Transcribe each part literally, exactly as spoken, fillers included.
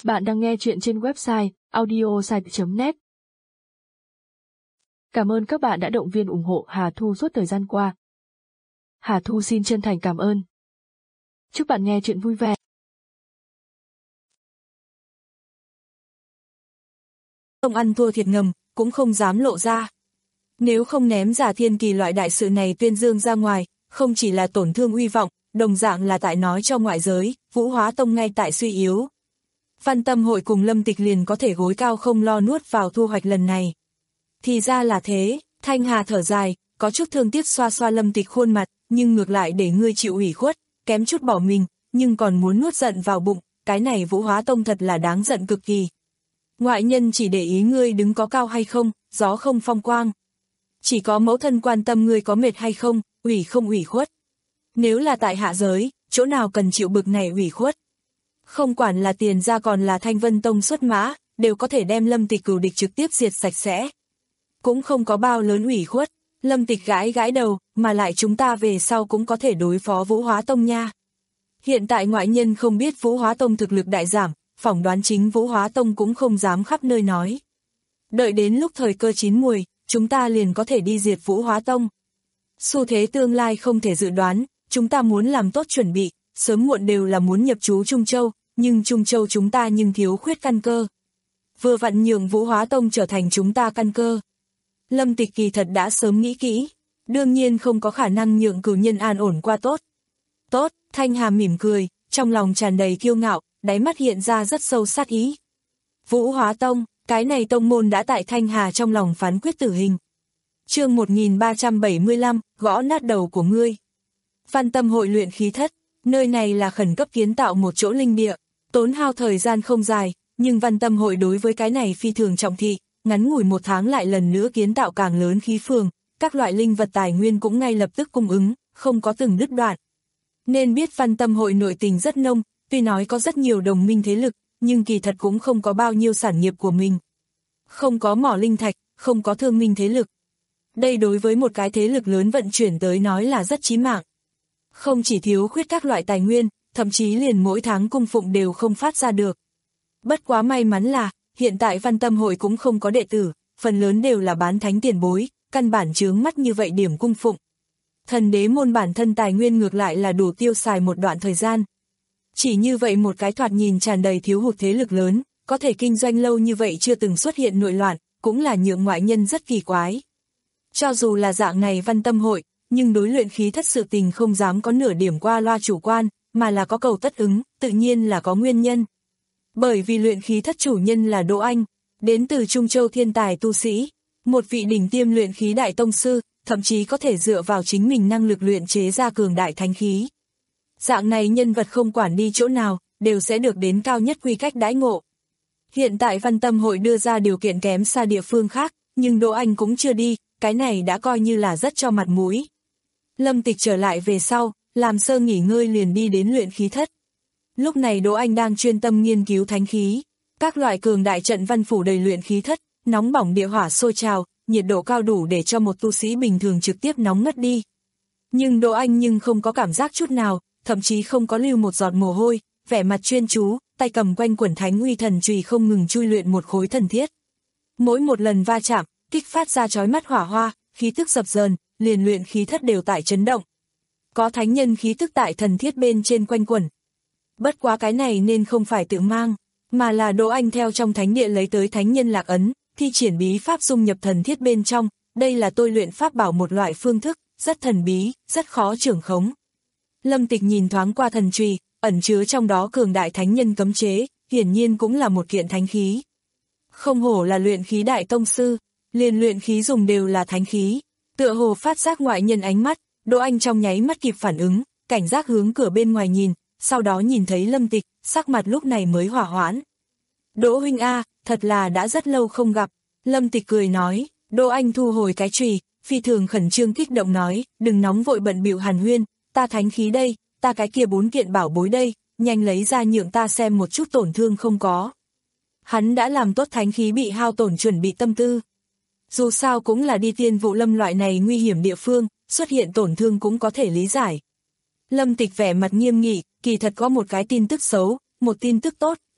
Bạn đang nghe chuyện trên website audiosite chấm net. Cảm ơn các bạn đã động viên ủng hộ Hà Thu suốt thời gian qua. Hà Thu xin chân thành cảm ơn. Chúc bạn nghe chuyện vui vẻ. Không ăn thua thiệt ngầm, cũng không dám lộ ra. Nếu không ném Giả Thiên Kỳ loại đại sự này tuyên dương ra ngoài, không chỉ là tổn thương uy vọng, đồng dạng là tại nói cho ngoại giới, Vũ Hóa Tông ngay tại suy yếu. Văn Tâm Hội cùng Lâm Tịch liền có thể gối cao không lo nuốt vào thu hoạch lần này. Thì ra là thế, Thanh Hà thở dài, có chút thương tiếc xoa xoa Lâm Tịch khuôn mặt, nhưng ngược lại để ngươi chịu ủy khuất, kém chút bỏ mình, nhưng còn muốn nuốt giận vào bụng, cái này Vũ Hóa Tông thật là đáng giận cực kỳ. Ngoại nhân chỉ để ý ngươi đứng có cao hay không, gió không phong quang. Chỉ có mẫu thân quan tâm ngươi có mệt hay không, ủy không ủy khuất. Nếu là tại hạ giới, chỗ nào cần chịu bực này ủy khuất. Không quản là tiền ra còn là Thanh Vân Tông xuất mã, đều có thể đem Lâm Tịch cửu địch trực tiếp diệt sạch sẽ. Cũng không có bao lớn ủy khuất, Lâm Tịch gãi gãi đầu, mà lại chúng ta về sau cũng có thể đối phó Vũ Hóa Tông nha. Hiện tại ngoại nhân không biết Vũ Hóa Tông thực lực đại giảm, phỏng đoán chính Vũ Hóa Tông cũng không dám khắp nơi nói. Đợi đến lúc thời cơ chín muồi, chúng ta liền có thể đi diệt Vũ Hóa Tông. Xu thế tương lai không thể dự đoán, chúng ta muốn làm tốt chuẩn bị, sớm muộn đều là muốn nhập trú Trung Châu, nhưng Trung Châu chúng ta nhưng thiếu khuyết căn cơ. Vừa vặn nhường Vũ Hóa Tông trở thành chúng ta căn cơ. Lâm Tịch kỳ thật đã sớm nghĩ kỹ, đương nhiên không có khả năng nhượng cửu nhân an ổn qua tốt. Tốt, Thanh Hà mỉm cười, trong lòng tràn đầy kiêu ngạo, đáy mắt hiện ra rất sâu sát ý. Vũ Hóa Tông, cái này tông môn đã tại Thanh Hà trong lòng phán quyết tử hình. Chương một nghìn ba trăm bảy mươi lăm, gõ nát đầu của ngươi. Văn Tâm Hội luyện khí thất, nơi này là khẩn cấp kiến tạo một chỗ linh địa, tốn hao thời gian không dài, nhưng Văn Tâm Hội đối với cái này phi thường trọng thị, ngắn ngủi một tháng lại lần nữa kiến tạo càng lớn khí phường, các loại linh vật tài nguyên cũng ngay lập tức cung ứng, không có từng đứt đoạn. Nên biết Văn Tâm Hội nội tình rất nông, tuy nói có rất nhiều đồng minh thế lực, nhưng kỳ thật cũng không có bao nhiêu sản nghiệp của mình. Không có mỏ linh thạch, không có thương minh thế lực. Đây đối với một cái thế lực lớn vận chuyển tới nói là rất chí mạng. Không chỉ thiếu khuyết các loại tài nguyên, thậm chí liền mỗi tháng cung phụng đều không phát ra được. Bất quá may mắn là, hiện tại Văn Tâm Hội cũng không có đệ tử, phần lớn đều là bán thánh tiền bối, căn bản chướng mắt như vậy điểm cung phụng. Thần đế môn bản thân tài nguyên ngược lại là đủ tiêu xài một đoạn thời gian. Chỉ như vậy một cái thoạt nhìn tràn đầy thiếu hụt thế lực lớn, có thể kinh doanh lâu như vậy chưa từng xuất hiện nội loạn, cũng là nhượng ngoại nhân rất kỳ quái. Cho dù là dạng này Văn Tâm Hội, nhưng đối luyện khí thất sự tình không dám có nửa điểm qua loa chủ quan, mà là có cầu tất ứng, tự nhiên là có nguyên nhân. Bởi vì luyện khí thất chủ nhân là Đỗ Anh, đến từ Trung Châu thiên tài tu sĩ, một vị đỉnh tiêm luyện khí đại tông sư, thậm chí có thể dựa vào chính mình năng lực luyện chế ra cường đại thánh khí. Dạng này nhân vật không quản đi chỗ nào, đều sẽ được đến cao nhất quy cách đãi ngộ. Hiện tại Văn Tâm Hội đưa ra điều kiện kém xa địa phương khác, nhưng Đỗ Anh cũng chưa đi, cái này đã coi như là rất cho mặt mũi. Lâm Tịch trở lại về sau, làm sơ nghỉ ngơi liền đi đến luyện khí thất. Lúc này Đỗ Anh đang chuyên tâm nghiên cứu thánh khí, các loại cường đại trận văn phủ đầy luyện khí thất, nóng bỏng địa hỏa sôi trào, nhiệt độ cao đủ để cho một tu sĩ bình thường trực tiếp nóng ngất đi. Nhưng Đỗ Anh nhưng không có cảm giác chút nào, thậm chí không có lưu một giọt mồ hôi, vẻ mặt chuyên chú, tay cầm quanh quẩn thánh uy thần chùy không ngừng chui luyện một khối thần thiết. Mỗi một lần va chạm, kích phát ra chói mắt hỏa hoa, khí tức dập dờn, liền luyện khí thất đều tại chấn động. Có thánh nhân khí tức tại thần thiết bên trên quanh quẩn. Bất quá cái này nên không phải tự mang, mà là Đỗ Anh theo trong thánh địa lấy tới thánh nhân lạc ấn, thi triển bí pháp dung nhập thần thiết bên trong, đây là tôi luyện pháp bảo một loại phương thức, rất thần bí, rất khó trưởng khống. Lâm Tịch nhìn thoáng qua thần chùy, ẩn chứa trong đó cường đại thánh nhân cấm chế, hiển nhiên cũng là một kiện thánh khí. Không hổ là luyện khí đại tông sư, liền luyện khí dùng đều là thánh khí. Tựa hồ phát giác ngoại nhân ánh mắt, Đỗ Anh trong nháy mắt kịp phản ứng, cảnh giác hướng cửa bên ngoài nhìn, sau đó nhìn thấy Lâm Tịch, sắc mặt lúc này mới hỏa hoãn. Đỗ huynh a, thật là đã rất lâu không gặp. Lâm Tịch cười nói. Đỗ Anh thu hồi cái chùy, phi thường khẩn trương kích động nói, đừng nóng vội bận bịu hàn huyên, ta thánh khí đây, ta cái kia bốn kiện bảo bối đây, nhanh lấy ra nhượng ta xem một chút tổn thương không có. Hắn đã làm tốt thánh khí bị hao tổn chuẩn bị tâm tư. Dù sao cũng là đi Tiên Vụ Lâm loại này nguy hiểm địa phương, xuất hiện tổn thương cũng có thể lý giải. Lâm Tịch vẻ mặt nghiêm nghị, kỳ thật có một cái tin tức xấu, một tin tức tốt,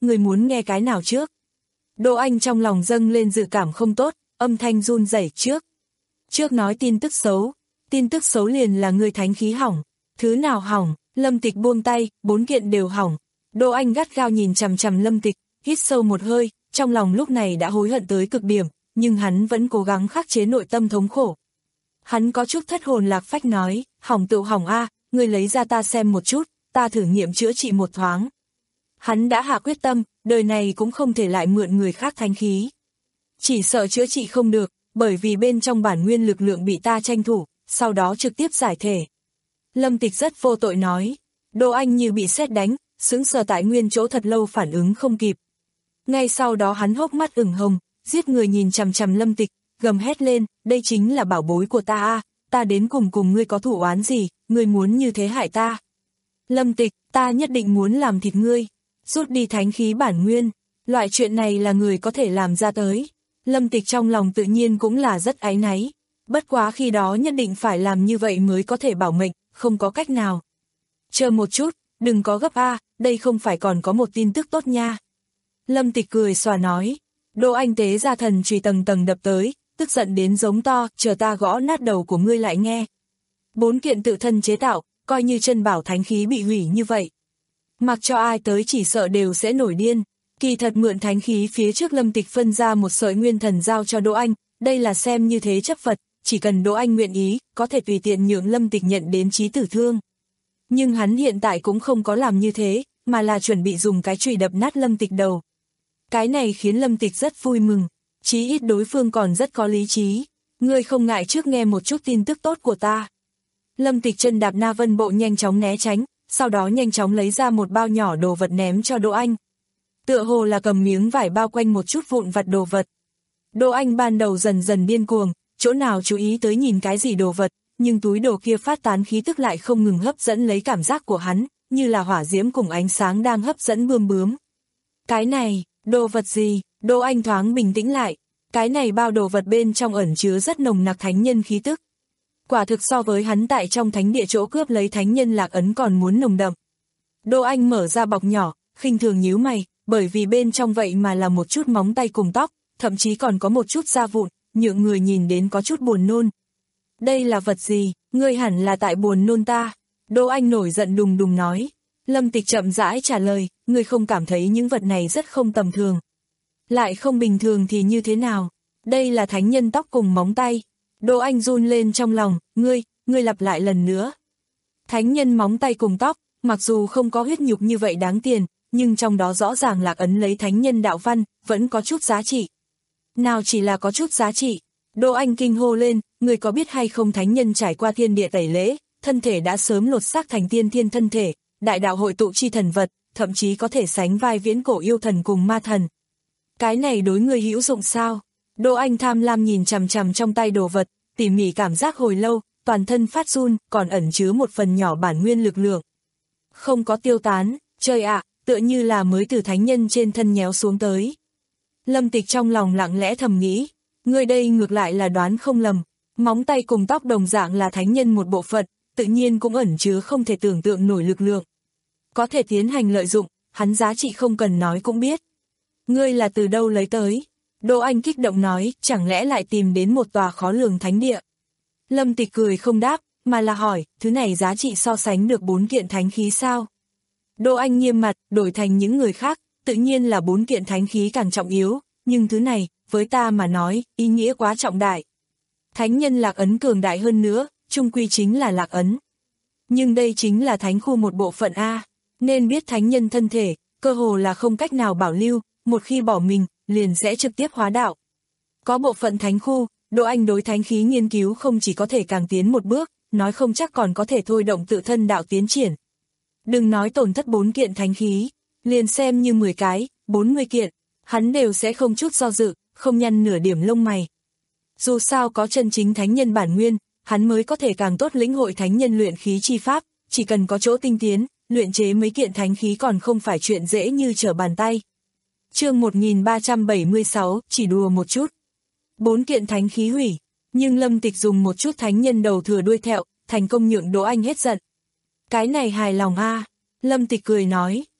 người muốn nghe cái nào trước? Đỗ Anh trong lòng dâng lên dự cảm không tốt, âm thanh run rẩy trước. Trước nói tin tức xấu, tin tức xấu liền là người thánh khí hỏng. Thứ nào hỏng? Lâm Tịch buông tay, bốn kiện đều hỏng. Đỗ Anh gắt gao nhìn chằm chằm Lâm Tịch, hít sâu một hơi, trong lòng lúc này đã hối hận tới cực điểm, nhưng hắn vẫn cố gắng khắc chế nội tâm thống khổ. Hắn có chút thất hồn lạc phách nói, hỏng tự hỏng a, ngươi lấy ra ta xem một chút, ta thử nghiệm chữa trị một thoáng. Hắn đã hạ quyết tâm, đời này cũng không thể lại mượn người khác thánh khí. Chỉ sợ chữa trị không được, bởi vì bên trong bản nguyên lực lượng bị ta tranh thủ, sau đó trực tiếp giải thể. Lâm Tịch rất vô tội nói, Đỗ Anh như bị sét đánh, sững sờ tại nguyên chỗ thật lâu phản ứng không kịp. Ngay sau đó hắn hốc mắt ửng hồng, giết người nhìn chằm chằm Lâm Tịch, gầm hét lên, đây chính là bảo bối của ta a, ta đến cùng cùng ngươi có thủ oán gì, ngươi muốn như thế hại ta. Lâm Tịch, ta nhất định muốn làm thịt ngươi, rút đi thánh khí bản nguyên, loại chuyện này là người có thể làm ra tới. Lâm Tịch trong lòng tự nhiên cũng là rất áy náy, bất quá khi đó nhất định phải làm như vậy mới có thể bảo mệnh, không có cách nào. Chờ một chút, đừng có gấp a, đây không phải còn có một tin tức tốt nha. Lâm Tịch cười xòa nói, Đỗ Anh tế ra thần chùy tầng tầng đập tới, tức giận đến giống to, chờ ta gõ nát đầu của ngươi lại nghe. Bốn kiện tự thân chế tạo, coi như chân bảo thánh khí bị hủy như vậy. Mặc cho ai tới chỉ sợ đều sẽ nổi điên. Kỳ thật mượn thánh khí phía trước Lâm Tịch phân ra một sợi nguyên thần giao cho Đỗ Anh, đây là xem như thế chấp vật, chỉ cần Đỗ Anh nguyện ý, có thể tùy tiện nhượng Lâm Tịch nhận đến chí tử thương. Nhưng hắn hiện tại cũng không có làm như thế, mà là chuẩn bị dùng cái chùy đập nát Lâm Tịch đầu. Cái này khiến Lâm Tịch rất vui mừng, chí ít đối phương còn rất có lý trí. Ngươi không ngại trước nghe một chút tin tức tốt của ta. Lâm Tịch chân đạp Na Vân Bộ nhanh chóng né tránh, sau đó nhanh chóng lấy ra một bao nhỏ đồ vật ném cho Đỗ Anh. Tựa hồ là cầm miếng vải bao quanh một chút vụn vặt đồ vật. Đỗ Anh ban đầu dần dần điên cuồng, chỗ nào chú ý tới nhìn cái gì đồ vật, nhưng túi đồ kia phát tán khí tức lại không ngừng hấp dẫn lấy cảm giác của hắn, như là hỏa diễm cùng ánh sáng đang hấp dẫn bươm bướm. Cái này, đồ vật gì? Đỗ Anh thoáng bình tĩnh lại, cái này bao đồ vật bên trong ẩn chứa rất nồng nặc thánh nhân khí tức. Quả thực so với hắn tại trong thánh địa chỗ cướp lấy thánh nhân lạc ấn còn muốn nồng đậm. Đỗ Anh mở ra bọc nhỏ, khinh thường nhíu mày, bởi vì bên trong vậy mà là một chút móng tay cùng tóc, thậm chí còn có một chút da vụn, nhượng người nhìn đến có chút buồn nôn. Đây là vật gì? Ngươi hẳn là tại buồn nôn ta. Đỗ Anh nổi giận đùng đùng nói. Lâm Tịch chậm rãi trả lời, ngươi không cảm thấy những vật này rất không tầm thường. Lại không bình thường thì như thế nào? Đây là thánh nhân tóc cùng móng tay. Đỗ Anh run lên trong lòng, ngươi, ngươi lặp lại lần nữa. Thánh nhân móng tay cùng tóc, mặc dù không có huyết nhục như vậy đáng tiền, nhưng trong đó rõ ràng lạc ấn lấy thánh nhân đạo văn, vẫn có chút giá trị. Nào chỉ là có chút giá trị. Đỗ Anh kinh hô lên, người có biết hay không thánh nhân trải qua thiên địa tẩy lễ, thân thể đã sớm lột xác thành tiên thiên thân thể, đại đạo hội tụ chi thần vật, thậm chí có thể sánh vai viễn cổ yêu thần cùng ma thần. Cái này đối người hữu dụng sao? Đỗ Anh tham lam nhìn chằm chằm trong tay đồ vật, tỉ mỉ cảm giác hồi lâu, toàn thân phát run, còn ẩn chứa một phần nhỏ bản nguyên lực lượng. Không có tiêu tán, trời ạ, tựa như là mới từ thánh nhân trên thân nhéo xuống tới. Lâm Tịch trong lòng lặng lẽ thầm nghĩ, người đây ngược lại là đoán không lầm, móng tay cùng tóc đồng dạng là thánh nhân một bộ phận, tự nhiên cũng ẩn chứa không thể tưởng tượng nổi lực lượng. Có thể tiến hành lợi dụng, hắn giá trị không cần nói cũng biết. Ngươi là từ đâu lấy tới? Đỗ Anh kích động nói, chẳng lẽ lại tìm đến một tòa khó lường thánh địa? Lâm Tịch cười không đáp, mà là hỏi, thứ này giá trị so sánh được bốn kiện thánh khí sao? Đỗ Anh nghiêm mặt, đổi thành những người khác, tự nhiên là bốn kiện thánh khí càng trọng yếu, nhưng thứ này, với ta mà nói, ý nghĩa quá trọng đại. Thánh nhân lạc ấn cường đại hơn nữa, chung quy chính là lạc ấn. Nhưng đây chính là thánh khu một bộ phận A, nên biết thánh nhân thân thể, cơ hồ là không cách nào bảo lưu, một khi bỏ mình, liền sẽ trực tiếp hóa đạo. Có bộ phận thánh khu, Đỗ Anh đối thánh khí nghiên cứu không chỉ có thể càng tiến một bước, nói không chắc còn có thể thôi động tự thân đạo tiến triển. Đừng nói tổn thất bốn kiện thánh khí, liền xem như mười cái, bốn mươi kiện, hắn đều sẽ không chút do dự, không nhăn nửa điểm lông mày. Dù sao có chân chính thánh nhân bản nguyên, hắn mới có thể càng tốt lĩnh hội thánh nhân luyện khí chi pháp, chỉ cần có chỗ tinh tiến, luyện chế mấy kiện thánh khí còn không phải chuyện dễ như trở bàn tay. Chương một nghìn ba trăm bảy mươi sáu, chỉ đùa một chút. Bốn kiện thánh khí hủy, nhưng Lâm Tịch dùng một chút thánh nhân đầu thừa đuôi thẹo, thành công nhượng Đỗ Anh hết giận. Cái này hài lòng a. Lâm Tịch cười nói,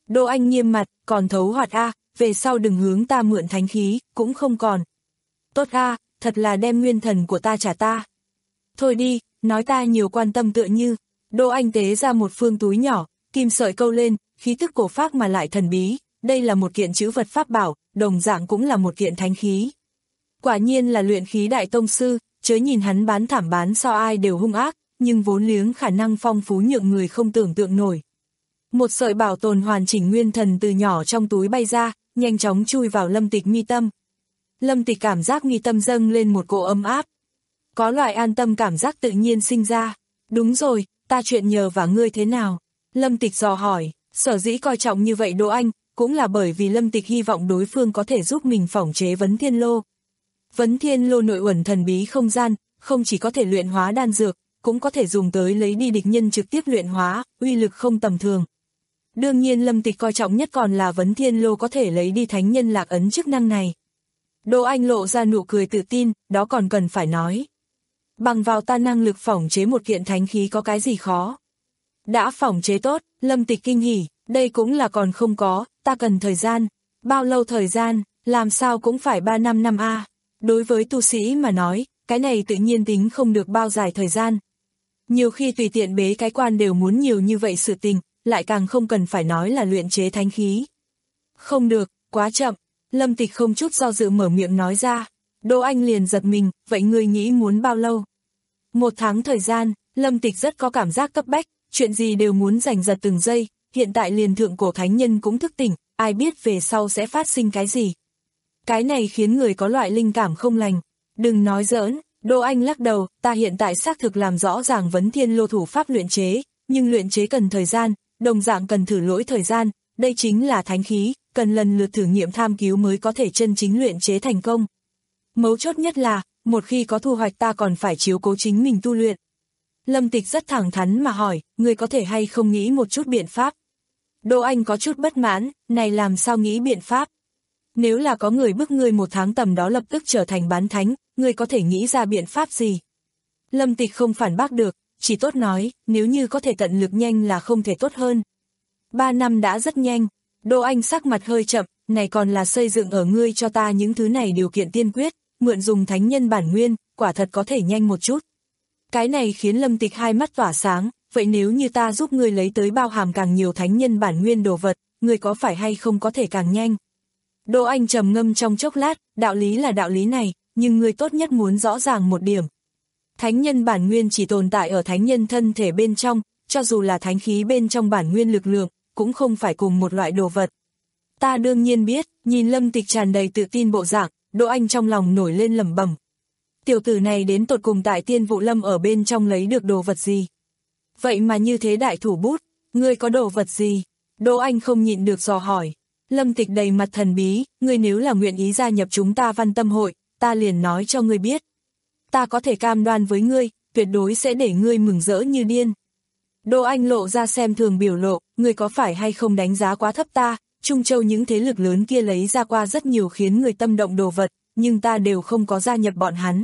Đỗ Anh nghiêm mặt, còn thấu hoạt a, về sau đừng hướng ta mượn thánh khí, cũng không còn. Tốt a, thật là đem nguyên thần của ta trả ta. Thôi đi, nói ta nhiều quan tâm tựa như. Đỗ Anh tế ra một phương túi nhỏ, kim sợi câu lên, khí tức cổ phác mà lại thần bí, đây là một kiện chữ vật pháp bảo, đồng dạng cũng là một kiện thánh khí. Quả nhiên là luyện khí đại tông sư, chớ nhìn hắn bán thảm bán so ai đều hung ác, nhưng vốn liếng khả năng phong phú nhượng người không tưởng tượng nổi. Một sợi bảo tồn hoàn chỉnh nguyên thần từ nhỏ trong túi bay ra, nhanh chóng chui vào Lâm Tịch mi tâm. Lâm Tịch cảm giác mi tâm dâng lên một cỗ ấm áp. Có loại an tâm cảm giác tự nhiên sinh ra. Đúng rồi, ta chuyện nhờ vả ngươi thế nào? Lâm Tịch dò hỏi, sở dĩ coi trọng như vậy Đỗ Anh, cũng là bởi vì Lâm Tịch hy vọng đối phương có thể giúp mình phỏng chế Vấn Thiên Lô. Vấn Thiên Lô nội uẩn thần bí không gian, không chỉ có thể luyện hóa đan dược, cũng có thể dùng tới lấy đi địch nhân trực tiếp luyện hóa, uy lực không tầm thường. Đương nhiên Lâm Tịch coi trọng nhất còn là Vấn Thiên Lô có thể lấy đi thánh nhân lạc ấn chức năng này. Đỗ Anh lộ ra nụ cười tự tin, đó còn cần phải nói. Bằng vào ta năng lực phỏng chế một kiện thánh khí có cái gì khó. Đã phỏng chế tốt, Lâm Tịch kinh hỉ, đây cũng là còn không có, ta cần thời gian. Bao lâu thời gian, làm sao cũng phải ba năm năm a. Đối với tu sĩ mà nói, cái này tự nhiên tính không được bao dài thời gian. Nhiều khi tùy tiện bế cái quan đều muốn nhiều như vậy sự tình, lại càng không cần phải nói là luyện chế thánh khí. Không được, quá chậm, Lâm Tịch không chút do dự mở miệng nói ra. Đỗ Anh liền giật mình, vậy ngươi nghĩ muốn bao lâu? Một tháng thời gian, Lâm Tịch rất có cảm giác cấp bách, chuyện gì đều muốn giành giật từng giây, hiện tại liền thượng cổ thánh nhân cũng thức tỉnh, ai biết về sau sẽ phát sinh cái gì. Cái này khiến người có loại linh cảm không lành. Đừng nói giỡn, Đỗ Anh lắc đầu, ta hiện tại xác thực làm rõ ràng Vấn Thiên Lô thủ pháp luyện chế, nhưng luyện chế cần thời gian, đồng dạng cần thử lỗi thời gian, đây chính là thánh khí, cần lần lượt thử nghiệm tham cứu mới có thể chân chính luyện chế thành công. Mấu chốt nhất là, một khi có thu hoạch ta còn phải chiếu cố chính mình tu luyện. Lâm Tịch rất thẳng thắn mà hỏi, ngươi có thể hay không nghĩ một chút biện pháp? Đỗ Anh có chút bất mãn, này làm sao nghĩ biện pháp? Nếu là có người bức ngươi một tháng tầm đó lập tức trở thành bán thánh, ngươi có thể nghĩ ra biện pháp gì? Lâm Tịch không phản bác được, chỉ tốt nói, nếu như có thể tận lực nhanh là không thể tốt hơn. Ba năm đã rất nhanh, Đỗ Anh sắc mặt hơi chậm, này còn là xây dựng ở ngươi cho ta những thứ này điều kiện tiên quyết, mượn dùng thánh nhân bản nguyên, quả thật có thể nhanh một chút. Cái này khiến Lâm Tịch hai mắt tỏa sáng, vậy nếu như ta giúp ngươi lấy tới bao hàm càng nhiều thánh nhân bản nguyên đồ vật, ngươi có phải hay không có thể càng nhanh? Đỗ Anh trầm ngâm trong chốc lát, đạo lý là đạo lý này, nhưng ngươi tốt nhất muốn rõ ràng một điểm. Thánh nhân bản nguyên chỉ tồn tại ở thánh nhân thân thể bên trong, cho dù là thánh khí bên trong bản nguyên lực lượng, cũng không phải cùng một loại đồ vật. Ta đương nhiên biết, nhìn Lâm Tịch tràn đầy tự tin bộ dạng, Đỗ Anh trong lòng nổi lên lẩm bẩm. Tiểu tử này đến tột cùng tại Tiên Vụ Lâm ở bên trong lấy được đồ vật gì? Vậy mà như thế đại thủ bút, ngươi có đồ vật gì? Đỗ Anh không nhịn được dò hỏi. Lâm Tịch đầy mặt thần bí, ngươi nếu là nguyện ý gia nhập chúng ta Văn Tâm hội, ta liền nói cho ngươi biết. Ta có thể cam đoan với ngươi, tuyệt đối sẽ để ngươi mừng rỡ như điên. Đỗ Anh lộ ra xem thường biểu lộ, ngươi có phải hay không đánh giá quá thấp ta, Trung Châu những thế lực lớn kia lấy ra qua rất nhiều khiến người tâm động đồ vật, nhưng ta đều không có gia nhập bọn hắn.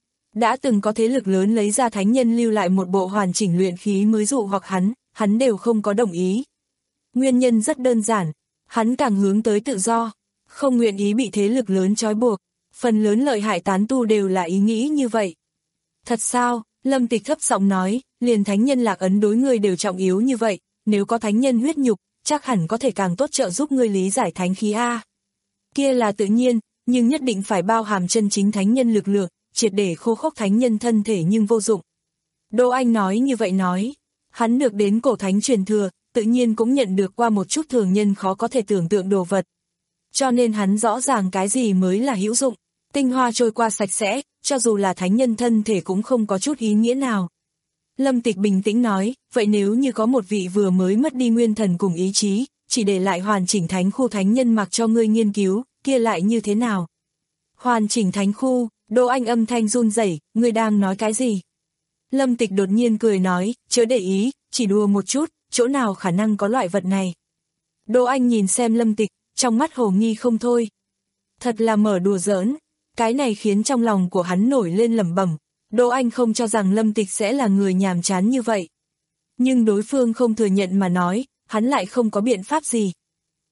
Đã từng có thế lực lớn lấy ra thánh nhân lưu lại một bộ hoàn chỉnh luyện khí mới dụ hoặc hắn, hắn đều không có đồng ý. Nguyên nhân rất đơn giản, hắn càng hướng tới tự do, không nguyện ý bị thế lực lớn trói buộc, phần lớn lợi hại tán tu đều là ý nghĩ như vậy. Thật sao? Lâm Tịch thấp giọng nói, liền thánh nhân lạc ấn đối ngươi đều trọng yếu như vậy, nếu có thánh nhân huyết nhục, chắc hẳn có thể càng tốt trợ giúp ngươi lý giải thánh khí a. Kia là tự nhiên, nhưng nhất định phải bao hàm chân chính thánh nhân lực lượng, triệt để khô khốc thánh nhân thân thể nhưng vô dụng. Đỗ Anh nói như vậy nói, hắn được đến cổ thánh truyền thừa, tự nhiên cũng nhận được qua một chút thường nhân khó có thể tưởng tượng đồ vật. Cho nên hắn rõ ràng cái gì mới là hữu dụng, tinh hoa trôi qua sạch sẽ, cho dù là thánh nhân thân thể cũng không có chút ý nghĩa nào. Lâm Tịch bình tĩnh nói, vậy nếu như có một vị vừa mới mất đi nguyên thần cùng ý chí, chỉ để lại hoàn chỉnh thánh khu thánh nhân mặc cho ngươi nghiên cứu, kia lại như thế nào? Hoàn chỉnh thánh khu, Đỗ Anh âm thanh run rẩy, ngươi đang nói cái gì? Lâm Tịch đột nhiên cười nói, chớ để ý, chỉ đùa một chút, chỗ nào khả năng có loại vật này? Đỗ Anh nhìn xem Lâm Tịch, trong mắt hồ nghi không thôi. Thật là mở đùa giỡn, cái này khiến trong lòng của hắn nổi lên lẩm bẩm. Đỗ Anh không cho rằng Lâm Tịch sẽ là người nhàm chán như vậy. Nhưng đối phương không thừa nhận mà nói, hắn lại không có biện pháp gì.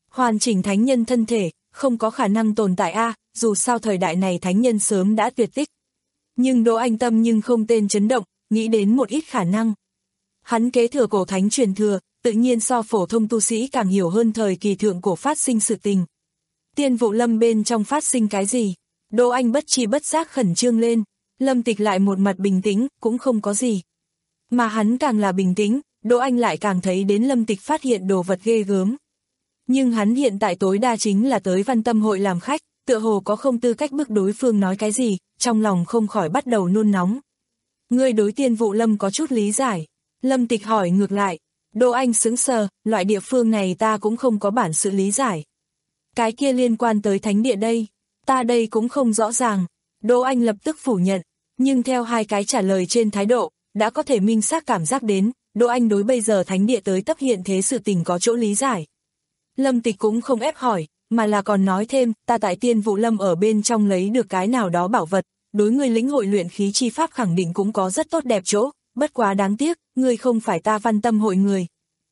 Hoàn chỉnh thánh nhân thân thể, không có khả năng tồn tại a, dù sao thời đại này thánh nhân sớm đã tuyệt tích. Nhưng Đỗ Anh tâm nhưng không tên chấn động, nghĩ đến một ít khả năng. Hắn kế thừa cổ thánh truyền thừa, tự nhiên so phổ thông tu sĩ càng hiểu hơn thời kỳ thượng cổ phát sinh sự tình. Tiên Vụ Lâm bên trong phát sinh cái gì? Đỗ Anh bất tri bất giác khẩn trương lên, Lâm Tịch lại một mặt bình tĩnh, cũng không có gì. Mà hắn càng là bình tĩnh, Đỗ Anh lại càng thấy đến Lâm Tịch phát hiện đồ vật ghê gớm. Nhưng hắn hiện tại tối đa chính là tới Văn Tâm hội làm khách, tựa hồ có không tư cách bức đối phương nói cái gì, trong lòng không khỏi bắt đầu nôn nóng. Ngươi đối Tiên Vụ Lâm có chút lý giải. Lâm Tịch hỏi ngược lại. Đỗ Anh sững sờ, loại địa phương này ta cũng không có bản sự lý giải. Cái kia liên quan tới thánh địa đây, ta đây cũng không rõ ràng. Đỗ Anh lập tức phủ nhận, nhưng theo hai cái trả lời trên thái độ, đã có thể minh xác cảm giác đến, Đỗ Anh đối bây giờ thánh địa tới tấp hiện thế sự tình có chỗ lý giải. Lâm Tịch cũng không ép hỏi, mà là còn nói thêm, ta tại Tiên Vụ Lâm ở bên trong lấy được cái nào đó bảo vật, đối người lĩnh hội luyện khí chi pháp khẳng định cũng có rất tốt đẹp chỗ, bất quá đáng tiếc, ngươi không phải ta Văn Tâm hội người.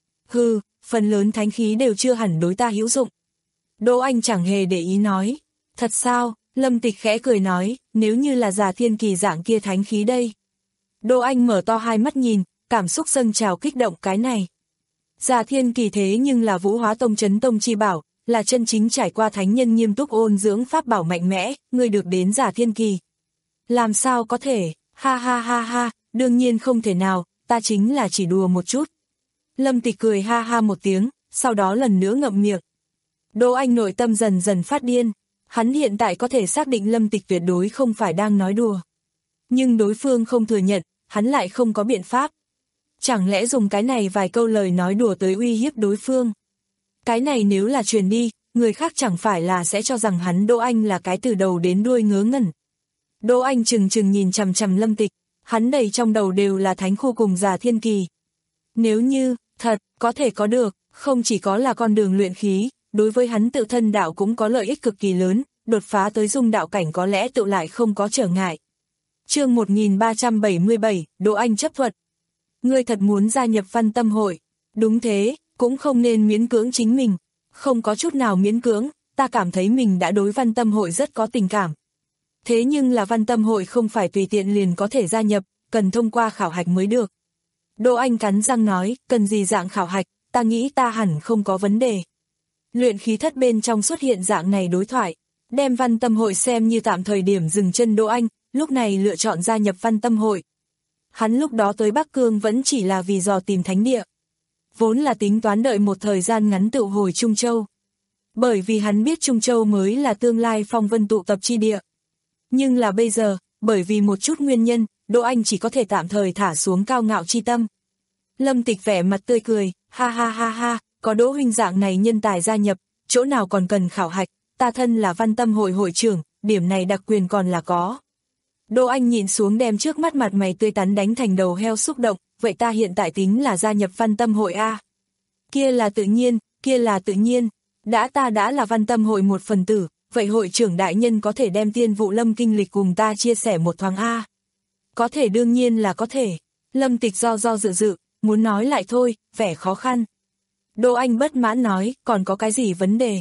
Hừ, phần lớn thánh khí đều chưa hẳn đối ta hữu dụng. Đỗ Anh chẳng hề để ý nói, thật sao? Lâm Tịch khẽ cười nói, nếu như là Già Thiên Kỳ dạng kia thánh khí đây. Đỗ Anh mở to hai mắt nhìn, cảm xúc dâng trào kích động cái này. Già Thiên Kỳ thế nhưng là Vũ Hóa Tông Chấn Tông chi bảo, là chân chính trải qua thánh nhân nghiêm túc ôn dưỡng pháp bảo mạnh mẽ, ngươi được đến Già Thiên Kỳ. Làm sao có thể, ha ha ha ha, đương nhiên không thể nào, ta chính là chỉ đùa một chút. Lâm Tịch cười ha ha một tiếng, sau đó lần nữa ngậm miệng. Đỗ Anh nội tâm dần dần phát điên, hắn hiện tại có thể xác định Lâm Tịch tuyệt đối không phải đang nói đùa. Nhưng đối phương không thừa nhận, hắn lại không có biện pháp. Chẳng lẽ dùng cái này vài câu lời nói đùa tới uy hiếp đối phương? Cái này nếu là truyền đi, người khác chẳng phải là sẽ cho rằng hắn Đỗ Anh là cái từ đầu đến đuôi ngớ ngẩn. Đỗ Anh chừng chừng nhìn chằm chằm Lâm Tịch, hắn đầy trong đầu đều là thánh khu cùng Già Thiên Kỳ. Nếu như, thật, có thể có được, không chỉ có là con đường luyện khí, đối với hắn tự thân đạo cũng có lợi ích cực kỳ lớn, đột phá tới dung đạo cảnh có lẽ tự lại không có trở ngại. Chương một nghìn ba trăm bảy mươi bảy, Đỗ Anh chấp thuận. Ngươi thật muốn gia nhập Văn Tâm hội? Đúng thế, cũng không nên miễn cưỡng chính mình. Không có chút nào miễn cưỡng, ta cảm thấy mình đã đối Văn Tâm hội rất có tình cảm. Thế nhưng là Văn Tâm hội không phải tùy tiện liền có thể gia nhập, cần thông qua khảo hạch mới được. Đỗ Anh cắn răng nói, cần gì dạng khảo hạch, ta nghĩ ta hẳn không có vấn đề. Luyện khí thất bên trong xuất hiện dạng này đối thoại, đem Văn Tâm hội xem như tạm thời điểm dừng chân Đỗ Anh, lúc này lựa chọn gia nhập Văn Tâm hội. Hắn lúc đó tới Bắc Cương vẫn chỉ là vì dò tìm thánh địa. Vốn là tính toán đợi một thời gian ngắn tựu hồi Trung Châu. Bởi vì hắn biết Trung Châu mới là tương lai phong vân tụ tập chi địa. Nhưng là bây giờ, bởi vì một chút nguyên nhân, Đỗ Anh chỉ có thể tạm thời thả xuống cao ngạo chi tâm. Lâm Tịch vẻ mặt tươi cười, ha ha ha ha, có Đỗ huynh dạng này nhân tài gia nhập, chỗ nào còn cần khảo hạch, ta thân là Văn Tâm hội hội trưởng, điểm này đặc quyền còn là có. Đỗ Anh nhìn xuống đem trước mắt mặt mày tươi tắn đánh thành đầu heo xúc động, vậy ta hiện tại tính là gia nhập Văn Tâm hội a. Kia là tự nhiên, kia là tự nhiên, đã ta đã là Văn Tâm hội một phần tử, vậy hội trưởng đại nhân có thể đem Tiên Vụ Lâm kinh lịch cùng ta chia sẻ một thoáng a. Có thể đương nhiên là có thể. Lâm Tịch do do dự dự, muốn nói lại thôi, vẻ khó khăn. Đỗ Anh bất mãn nói, còn có cái gì vấn đề?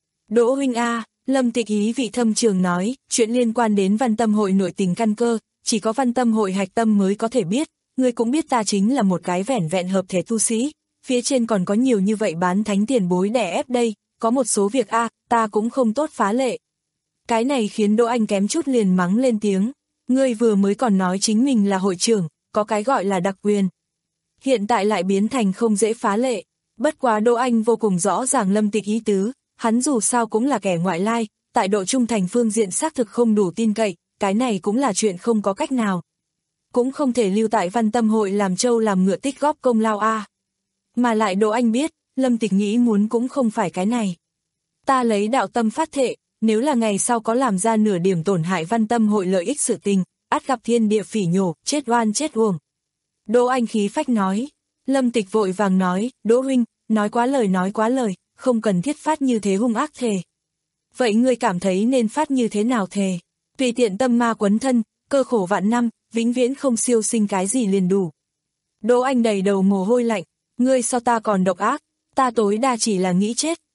Đỗ huynh a, Lâm Tịch ý vị thâm trường nói, chuyện liên quan đến Văn Tâm hội nội tình căn cơ, chỉ có Văn Tâm hội hạch tâm mới có thể biết, ngươi cũng biết ta chính là một cái vẻn vẹn hợp thể tu sĩ, phía trên còn có nhiều như vậy bán thánh tiền bối đè ép đây, có một số việc a, ta cũng không tốt phá lệ. Cái này khiến Đỗ Anh kém chút liền mắng lên tiếng, ngươi vừa mới còn nói chính mình là hội trưởng, có cái gọi là đặc quyền. Hiện tại lại biến thành không dễ phá lệ, bất quá Đỗ Anh vô cùng rõ ràng Lâm Tịch ý tứ, hắn dù sao cũng là kẻ ngoại lai, tại độ trung thành phương diện xác thực không đủ tin cậy, cái này cũng là chuyện không có cách nào. Cũng không thể lưu tại Văn Tâm hội làm trâu làm ngựa tích góp công lao a. Mà lại Đỗ Anh biết, Lâm Tịch nghĩ muốn cũng không phải cái này. Ta lấy đạo tâm phát thệ, nếu là ngày sau có làm ra nửa điểm tổn hại Văn Tâm hội lợi ích sự tình, ắt gặp thiên địa phỉ nhổ, chết oan chết uổng. Đỗ Anh khí phách nói. Lâm Tịch vội vàng nói, Đỗ huynh, nói quá lời nói quá lời, không cần thiết phát như thế hung ác thề. Vậy ngươi cảm thấy nên phát như thế nào thề? Tùy tiện tâm ma quấn thân, cơ khổ vạn năm, vĩnh viễn không siêu sinh cái gì liền đủ. Đỗ Anh đầy đầu mồ hôi lạnh, ngươi so ta còn độc ác, ta tối đa chỉ là nghĩ chết,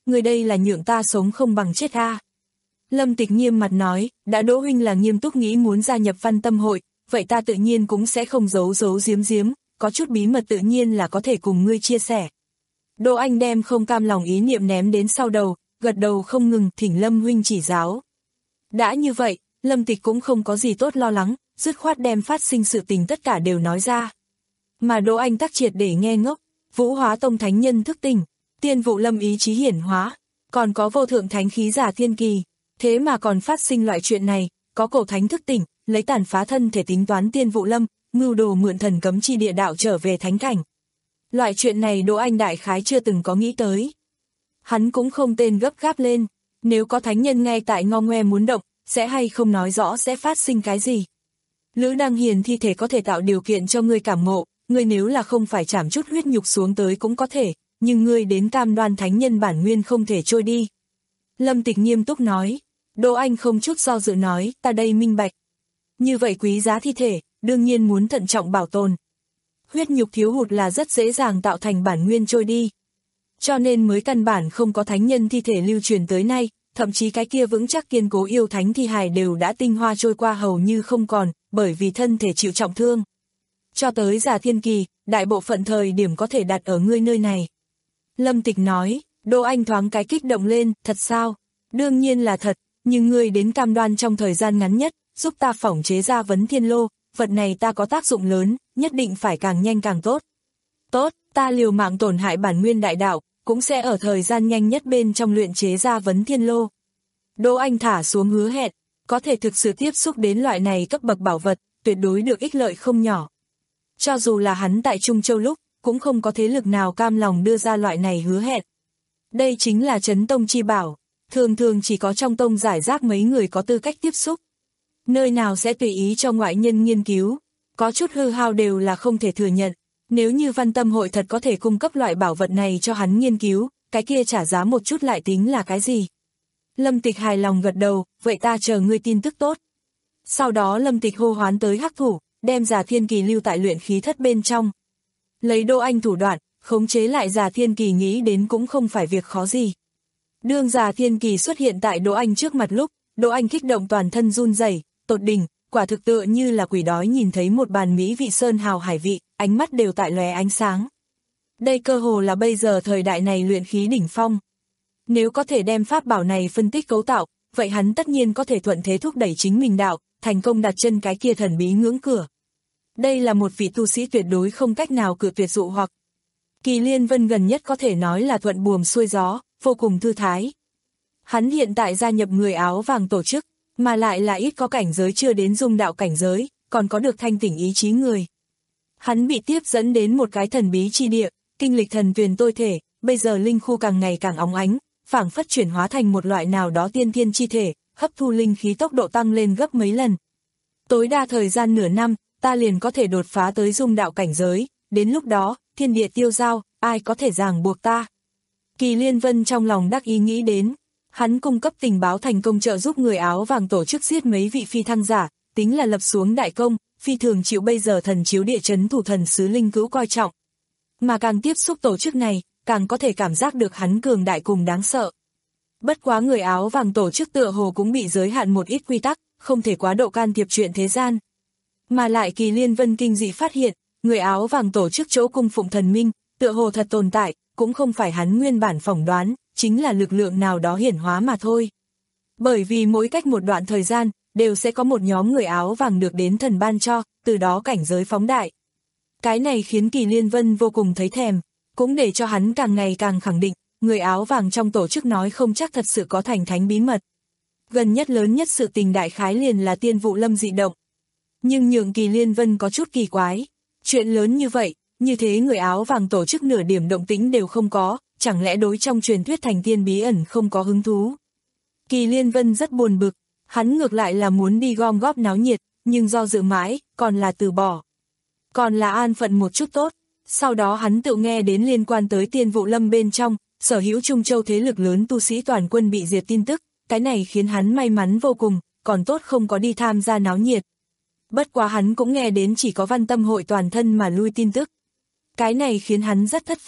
người đây là nhượng ta sống không bằng chết a. Lâm Tịch nghiêm mặt nói, đã Đỗ huynh là nghiêm túc nghĩ muốn gia nhập Văn Tâm hội, vậy ta tự nhiên cũng sẽ không giấu giấu giếm giếm, có chút bí mật tự nhiên là có thể cùng ngươi chia sẻ. Đỗ Anh đem không cam lòng ý niệm ném đến sau đầu, gật đầu không ngừng, thỉnh Lâm huynh chỉ giáo. Đã như vậy, Lâm Tịch cũng không có gì tốt lo lắng, dứt khoát đem phát sinh sự tình tất cả đều nói ra. Mà Đỗ Anh tắc triệt để nghe ngốc, Vũ Hóa Tông thánh nhân thức tỉnh, Tiên Vụ Lâm ý chí hiển hóa, còn có vô thượng thánh khí giả thiên kỳ, thế mà còn phát sinh loại chuyện này, có cổ thánh thức tỉnh, lấy tàn phá thân thể tính toán Tiên Vụ Lâm, mưu đồ mượn thần cấm chi địa đạo trở về thánh cảnh. Loại chuyện này Đỗ Anh đại khái chưa từng có nghĩ tới. Hắn cũng không tên gấp gáp lên, nếu có thánh nhân ngay tại ngo ngoe muốn động, sẽ hay không nói rõ sẽ phát sinh cái gì. Lữ Đăng Hiền thi thể có thể tạo điều kiện cho ngươi cảm ngộ, ngươi nếu là không phải chảm chút huyết nhục xuống tới cũng có thể, nhưng ngươi đến cam đoan thánh nhân bản nguyên không thể trôi đi. Lâm Tịch nghiêm túc nói, Đỗ Anh không chút do dự nói, ta đây minh bạch. Như vậy quý giá thi thể, đương nhiên muốn thận trọng bảo tồn. Huyết nhục thiếu hụt là rất dễ dàng tạo thành bản nguyên trôi đi. Cho nên mới căn bản không có thánh nhân thi thể lưu truyền tới nay, thậm chí cái kia vững chắc kiên cố yêu thánh thi hài đều đã tinh hoa trôi qua hầu như không còn, bởi vì thân thể chịu trọng thương. Cho tới giả thiên kỳ, đại bộ phận thời điểm có thể đặt ở ngươi nơi này. Lâm Tịch nói, Đỗ Anh thoáng cái kích động lên, thật sao? Đương nhiên là thật, nhưng ngươi đến cam đoan trong thời gian ngắn nhất, giúp ta phỏng chế ra vấn thiên lô, vật này ta có tác dụng lớn, nhất định phải càng nhanh càng tốt. Tốt, ta liều mạng tổn hại bản nguyên đại đạo, cũng sẽ ở thời gian nhanh nhất bên trong luyện chế ra vấn thiên lô. Đỗ Anh thả xuống hứa hẹn, có thể thực sự tiếp xúc đến loại này cấp bậc bảo vật, tuyệt đối được ích lợi không nhỏ. Cho dù là hắn tại Trung Châu lúc, cũng không có thế lực nào cam lòng đưa ra loại này hứa hẹn. Đây chính là Chấn Tông chi bảo, thường thường chỉ có trong tông giải rác mấy người có tư cách tiếp xúc. Nơi nào sẽ tùy ý cho ngoại nhân nghiên cứu, có chút hư hao đều là không thể thừa nhận. Nếu như Văn Tâm hội thật có thể cung cấp loại bảo vật này cho hắn nghiên cứu, cái kia trả giá một chút lại tính là cái gì? Lâm Tịch hài lòng gật đầu, vậy ta chờ ngươi tin tức tốt. Sau đó Lâm Tịch hô hoán tới hắc thủ, đem giả thiên kỳ lưu tại luyện khí thất bên trong. Lấy Đỗ Anh thủ đoạn, khống chế lại giả thiên kỳ nghĩ đến cũng không phải việc khó gì. Đương giả thiên kỳ xuất hiện tại Đỗ Anh trước mặt lúc, Đỗ Anh kích động toàn thân run rẩy, tột đỉnh, quả thực tựa như là quỷ đói nhìn thấy một bàn mỹ vị sơn hào hải vị, ánh mắt đều tại lóe ánh sáng. Đây cơ hồ là bây giờ thời đại này luyện khí đỉnh phong. Nếu có thể đem pháp bảo này phân tích cấu tạo, vậy hắn tất nhiên có thể thuận thế thúc đẩy chính mình đạo, thành công đặt chân cái kia thần bí ngưỡng cửa. Đây là một vị tu sĩ tuyệt đối không cách nào cự tuyệt dụ hoặc. Kỳ Liên Vân gần nhất có thể nói là thuận buồm xuôi gió, vô cùng thư thái. Hắn hiện tại gia nhập người áo vàng tổ chức, mà lại là ít có cảnh giới chưa đến dung đạo cảnh giới, còn có được thanh tỉnh ý chí người. Hắn bị tiếp dẫn đến một cái thần bí chi địa, kinh lịch thần tuyền tôi thể, bây giờ linh khu càng ngày càng óng ánh, phảng phất chuyển hóa thành một loại nào đó tiên thiên chi thể, hấp thu linh khí tốc độ tăng lên gấp mấy lần. Tối đa thời gian nửa năm, ta liền có thể đột phá tới dung đạo cảnh giới, đến lúc đó, thiên địa tiêu giao, ai có thể ràng buộc ta. Kỳ Liên Vân trong lòng đắc ý nghĩ đến, hắn cung cấp tình báo thành công trợ giúp người áo vàng tổ chức giết mấy vị phi thăng giả, tính là lập xuống đại công, phi thường chịu bây giờ thần chiếu địa chấn thủ thần sứ linh cữu coi trọng. Mà càng tiếp xúc tổ chức này, càng có thể cảm giác được hắn cường đại cùng đáng sợ. Bất quá người áo vàng tổ chức tựa hồ cũng bị giới hạn một ít quy tắc, không thể quá độ can thiệp chuyện thế gian. Mà lại Kỳ Liên Vân kinh dị phát hiện, người áo vàng tổ chức chỗ cung phụng thần minh, tựa hồ thật tồn tại, cũng không phải hắn nguyên bản phỏng đoán, chính là lực lượng nào đó hiển hóa mà thôi. Bởi vì mỗi cách một đoạn thời gian, đều sẽ có một nhóm người áo vàng được đến thần ban cho, từ đó cảnh giới phóng đại. Cái này khiến Kỳ Liên Vân vô cùng thấy thèm, cũng để cho hắn càng ngày càng khẳng định, người áo vàng trong tổ chức nói không chắc thật sự có thành thánh bí mật. Gần nhất lớn nhất sự tình đại khái liền là Tiên Vụ Lâm dị động. Nhưng nhượng Kỳ Liên Vân có chút kỳ quái, chuyện lớn như vậy, như thế người áo vàng tổ chức nửa điểm động tĩnh đều không có, chẳng lẽ đối trong truyền thuyết thành tiên bí ẩn không có hứng thú. Kỳ Liên Vân rất buồn bực, hắn ngược lại là muốn đi gom góp náo nhiệt, nhưng do dự mãi, còn là từ bỏ. Còn là an phận một chút tốt, sau đó hắn tự nghe đến liên quan tới Tiên Vụ Lâm bên trong, sở hữu Trung Châu thế lực lớn tu sĩ toàn quân bị diệt tin tức, cái này khiến hắn may mắn vô cùng, còn tốt không có đi tham gia náo nhiệt. Bất quá hắn cũng nghe đến chỉ có Văn Tâm hội toàn thân mà lui tin tức. Cái này khiến hắn rất thất vọng,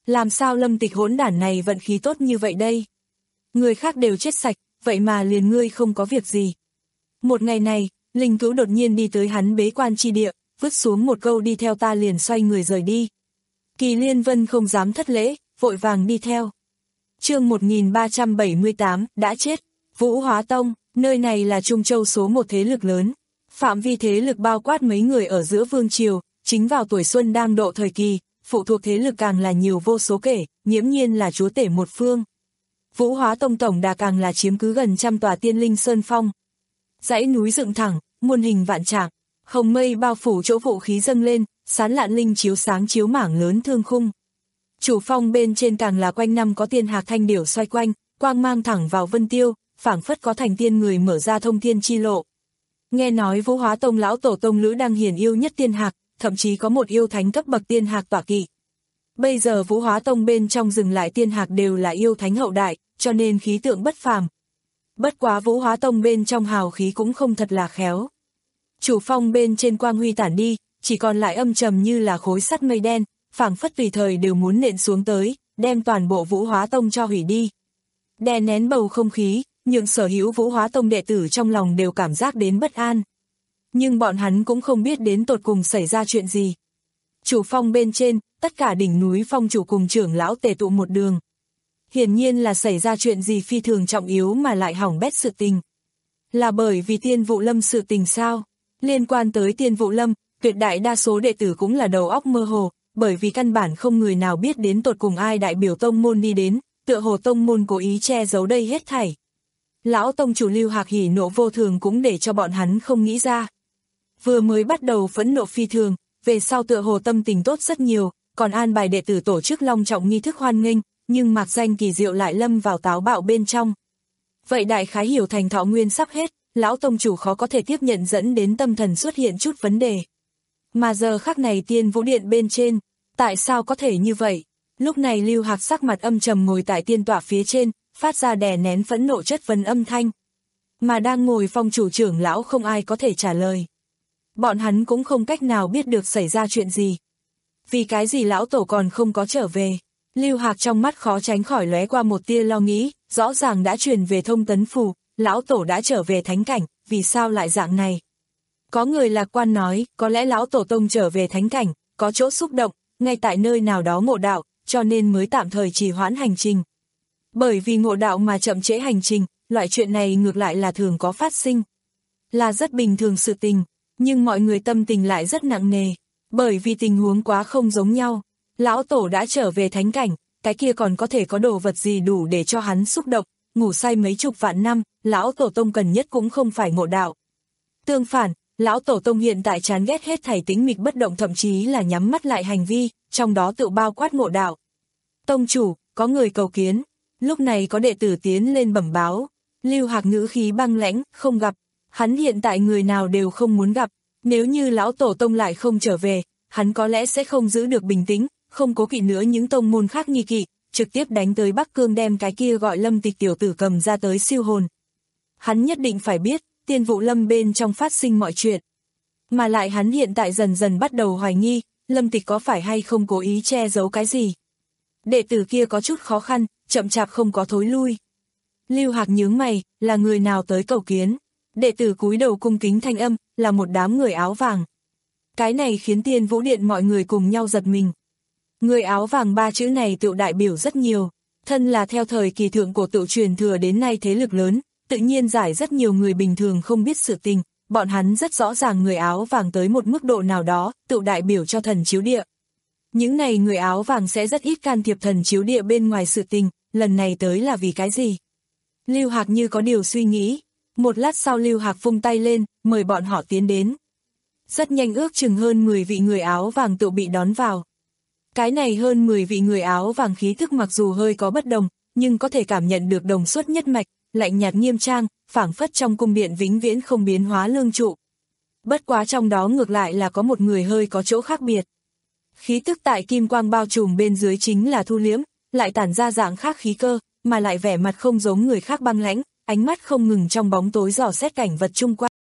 Làm sao Lâm Tịch hỗn đản này vận khí tốt như vậy đây? Người khác đều chết sạch, vậy mà liền ngươi không có việc gì. Một ngày này, Linh Cữu đột nhiên đi tới hắn bế quan chi địa, vứt xuống một câu đi theo ta liền xoay người rời đi. Kỳ Liên Vân không dám thất lễ, vội vàng đi theo. Chương một nghìn ba trăm bảy mươi tám, đã chết. Vũ Hóa Tông, nơi này là Trung Châu số một thế lực lớn. Phạm vi thế lực bao quát mấy người ở giữa vương triều, chính vào tuổi xuân đang độ thời kỳ, phụ thuộc thế lực càng là nhiều vô số kể, nghiễm nhiên là chúa tể một phương. Vũ Hóa Tông tổng đà càng là chiếm cứ gần trăm tòa tiên linh sơn phong. Dãy núi dựng thẳng, muôn hình vạn trạng, hồng mây bao phủ chỗ vũ khí dâng lên, sán lạn linh chiếu sáng chiếu mảng lớn thương khung. Chủ phong bên trên càng là quanh năm có tiên hạc thanh điểu xoay quanh, quang mang thẳng vào vân tiêu, phảng phất có thành tiên người mở ra thông thiên chi lộ. Nghe nói Vũ Hóa Tông lão tổ tông Lữ Đăng hiền yêu nhất tiên hạc, thậm chí có một yêu thánh cấp bậc tiên hạc tọa kỵ. Bây giờ Vũ Hóa Tông bên trong dừng lại tiên hạc đều là yêu thánh hậu đại, cho nên khí tượng bất phàm. Bất quá Vũ Hóa Tông bên trong hào khí cũng không thật là khéo. Chủ phong bên trên quang huy tản đi, chỉ còn lại âm trầm như là khối sắt mây đen, phảng phất tùy thời đều muốn nện xuống tới, đem toàn bộ Vũ Hóa Tông cho hủy đi. Đè nén bầu không khí, nhượng sở hữu Vũ Hóa Tông đệ tử trong lòng đều cảm giác đến bất an. Nhưng bọn hắn cũng không biết đến tột cùng xảy ra chuyện gì. Chủ phong bên trên, tất cả đỉnh núi phong chủ cùng trưởng lão tề tụ một đường. Hiển nhiên là xảy ra chuyện gì phi thường trọng yếu mà lại hỏng bét sự tình. Là bởi vì Tiên Vụ Lâm sự tình sao? Liên quan tới Tiên Vụ Lâm, tuyệt đại đa số đệ tử cũng là đầu óc mơ hồ, bởi vì căn bản không người nào biết đến tột cùng ai đại biểu tông môn đi đến, tựa hồ tông môn cố ý che giấu đây hết thảy. Lão tông chủ Lưu Hạc hỉ nộ vô thường cũng để cho bọn hắn không nghĩ ra. Vừa mới bắt đầu phẫn nộ phi thường, về sau tựa hồ tâm tình tốt rất nhiều, còn an bài đệ tử tổ chức long trọng nghi thức hoan nghênh, nhưng mạc danh kỳ diệu lại lâm vào táo bạo bên trong. Vậy đại khái hiểu thành thọ nguyên sắp hết, lão tông chủ khó có thể tiếp nhận dẫn đến tâm thần xuất hiện chút vấn đề. Mà giờ khắc này Tiên Vũ Điện bên trên, tại sao có thể như vậy? Lúc này Lưu Hạc sắc mặt âm trầm ngồi tại tiên tọa phía trên, phát ra đè nén phẫn nộ chất vấn âm thanh. Mà đang ngồi phong chủ trưởng lão không ai có thể trả lời. Bọn hắn cũng không cách nào biết được xảy ra chuyện gì. Vì cái gì lão tổ còn không có trở về? Lưu Hạc trong mắt khó tránh khỏi lóe qua một tia lo nghĩ, rõ ràng đã truyền về thông tấn phù, lão tổ đã trở về thánh cảnh, vì sao lại dạng này? Có người lạc quan nói, có lẽ lão tổ tông trở về thánh cảnh, có chỗ xúc động, ngay tại nơi nào đó ngộ đạo, cho nên mới tạm thời trì hoãn hành trình. Bởi vì ngộ đạo mà chậm trễ hành trình, loại chuyện này ngược lại là thường có phát sinh. Là rất bình thường sự tình, nhưng mọi người tâm tình lại rất nặng nề, bởi vì tình huống quá không giống nhau. Lão tổ đã trở về thánh cảnh, cái kia còn có thể có đồ vật gì đủ để cho hắn xúc động, ngủ say mấy chục vạn năm, lão tổ tông cần nhất cũng không phải ngộ đạo. Tương phản, lão tổ tông hiện tại chán ghét hết thảy tĩnh mịch bất động thậm chí là nhắm mắt lại hành vi, trong đó tự bao quát ngộ đạo. Tông chủ, có người cầu kiến. Lúc này có đệ tử tiến lên bẩm báo. Lưu Hạc ngữ khí băng lãnh, không gặp. Hắn hiện tại người nào đều không muốn gặp. Nếu như lão tổ tông lại không trở về, hắn có lẽ sẽ không giữ được bình tĩnh, không cố kỵ nữa những tông môn khác nghi kỵ, trực tiếp đánh tới Bắc Cương đem cái kia gọi Lâm Tịch tiểu tử cầm ra tới siêu hồn. Hắn nhất định phải biết, Tiên Vụ Lâm bên trong phát sinh mọi chuyện. Mà lại hắn hiện tại dần dần bắt đầu hoài nghi, Lâm Tịch có phải hay không cố ý che giấu cái gì. Đệ tử kia có chút khó khăn, chậm chạp không có thối lui. Lưu Hạc nhướng mày, là người nào tới cầu kiến? Đệ tử cúi đầu cung kính thanh âm, là một đám người áo vàng. Cái này khiến Tiên Vũ Điện mọi người cùng nhau giật mình. Người áo vàng ba chữ này tự đại biểu rất nhiều. Thân là theo thời kỳ thượng cổ tự truyền thừa đến nay thế lực lớn, tự nhiên giải rất nhiều người bình thường không biết sự tình. Bọn hắn rất rõ ràng người áo vàng tới một mức độ nào đó, tự đại biểu cho thần chiếu địa. Những này người áo vàng sẽ rất ít can thiệp thần chiếu địa bên ngoài sự tình, lần này tới là vì cái gì? Lưu Hạc như có điều suy nghĩ. Một lát sau Lưu Hạc vung tay lên, mời bọn họ tiến đến. Rất nhanh ước chừng hơn mười vị người áo vàng tự bị đón vào. Cái này hơn mười vị người áo vàng khí thức mặc dù hơi có bất đồng, nhưng có thể cảm nhận được đồng suất nhất mạch, lạnh nhạt nghiêm trang, phảng phất trong cung điện vĩnh viễn không biến hóa lương trụ. Bất quá trong đó ngược lại là có một người hơi có chỗ khác biệt. Khí tức tại kim quang bao trùm bên dưới chính là thu liễm, lại tản ra dạng khác khí cơ, mà lại vẻ mặt không giống người khác băng lãnh, ánh mắt không ngừng trong bóng tối dò xét cảnh vật chung quanh.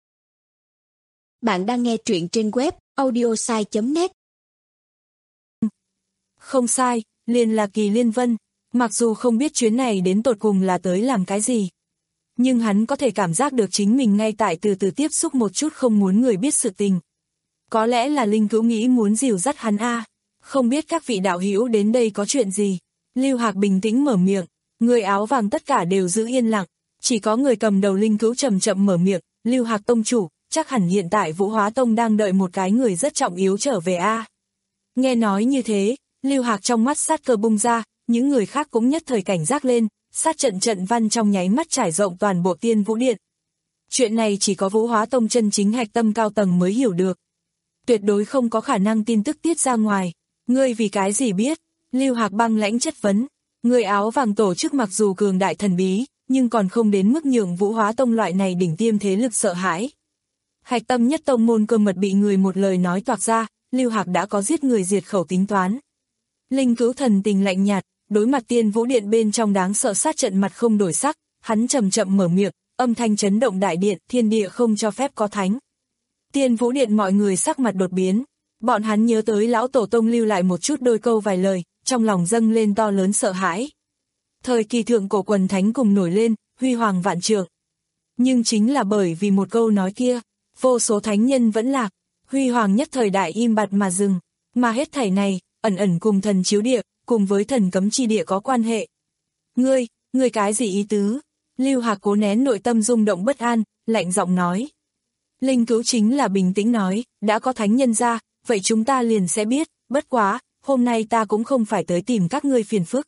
Bạn đang nghe truyện trên web audiosai chấm net. Không sai, liền là Kỳ Liên Vân. Mặc dù không biết chuyến này đến tột cùng là tới làm cái gì, nhưng hắn có thể cảm giác được chính mình ngay tại từ từ tiếp xúc một chút không muốn người biết sự tình. Có lẽ là Linh Cữu nghĩ muốn dìu dắt hắn a. Không biết các vị đạo hữu đến đây có chuyện gì? Lưu Hạc bình tĩnh mở miệng, người áo vàng tất cả đều giữ yên lặng, chỉ có người cầm đầu Linh Cữu chậm chậm mở miệng, Lưu Hạc tông chủ, chắc hẳn hiện tại Vũ Hóa Tông đang đợi một cái người rất trọng yếu trở về a. Nghe nói như thế, Lưu Hạc trong mắt sát cơ bung ra, những người khác cũng nhất thời cảnh giác lên, sát trận trận văn trong nháy mắt trải rộng toàn bộ Tiên Vũ Điện. Chuyện này chỉ có Vũ Hóa Tông chân chính hạch tâm cao tầng mới hiểu được. Tuyệt đối không có khả năng tin tức tiết ra ngoài. Ngươi vì cái gì biết? Lưu Hạc băng lãnh chất vấn. Người áo vàng tổ chức mặc dù cường đại thần bí, nhưng còn không đến mức nhường Vũ Hóa Tông loại này đỉnh tiêm thế lực sợ hãi. Hạch tâm nhất tông môn cơ mật bị người một lời nói toạc ra, Lưu Hạc đã có giết người diệt khẩu tính toán. Linh Cữu thần tình lạnh nhạt, đối mặt Tiên Vũ Điện bên trong đáng sợ sát trận mặt không đổi sắc, hắn chậm chậm mở miệng, âm thanh chấn động đại điện, thiên địa không cho phép có thánh. Tiên Vũ Điện mọi người sắc mặt đột biến, bọn hắn nhớ tới lão tổ tông lưu lại một chút đôi câu vài lời, trong lòng dâng lên to lớn sợ hãi. Thời kỳ thượng cổ quần thánh cùng nổi lên, huy hoàng vạn trượng. Nhưng chính là bởi vì một câu nói kia, vô số thánh nhân vẫn lạc, huy hoàng nhất thời đại im bặt mà dừng, mà hết thảy này, ẩn ẩn cùng thần chiếu địa, cùng với thần cấm chi địa có quan hệ. Ngươi, ngươi cái gì ý tứ? Lưu Hạc cố nén nội tâm rung động bất an, lạnh giọng nói. Linh Cữu chính là bình tĩnh nói, đã có thánh nhân ra, vậy chúng ta liền sẽ biết, bất quá, hôm nay ta cũng không phải tới tìm các ngươi phiền phức.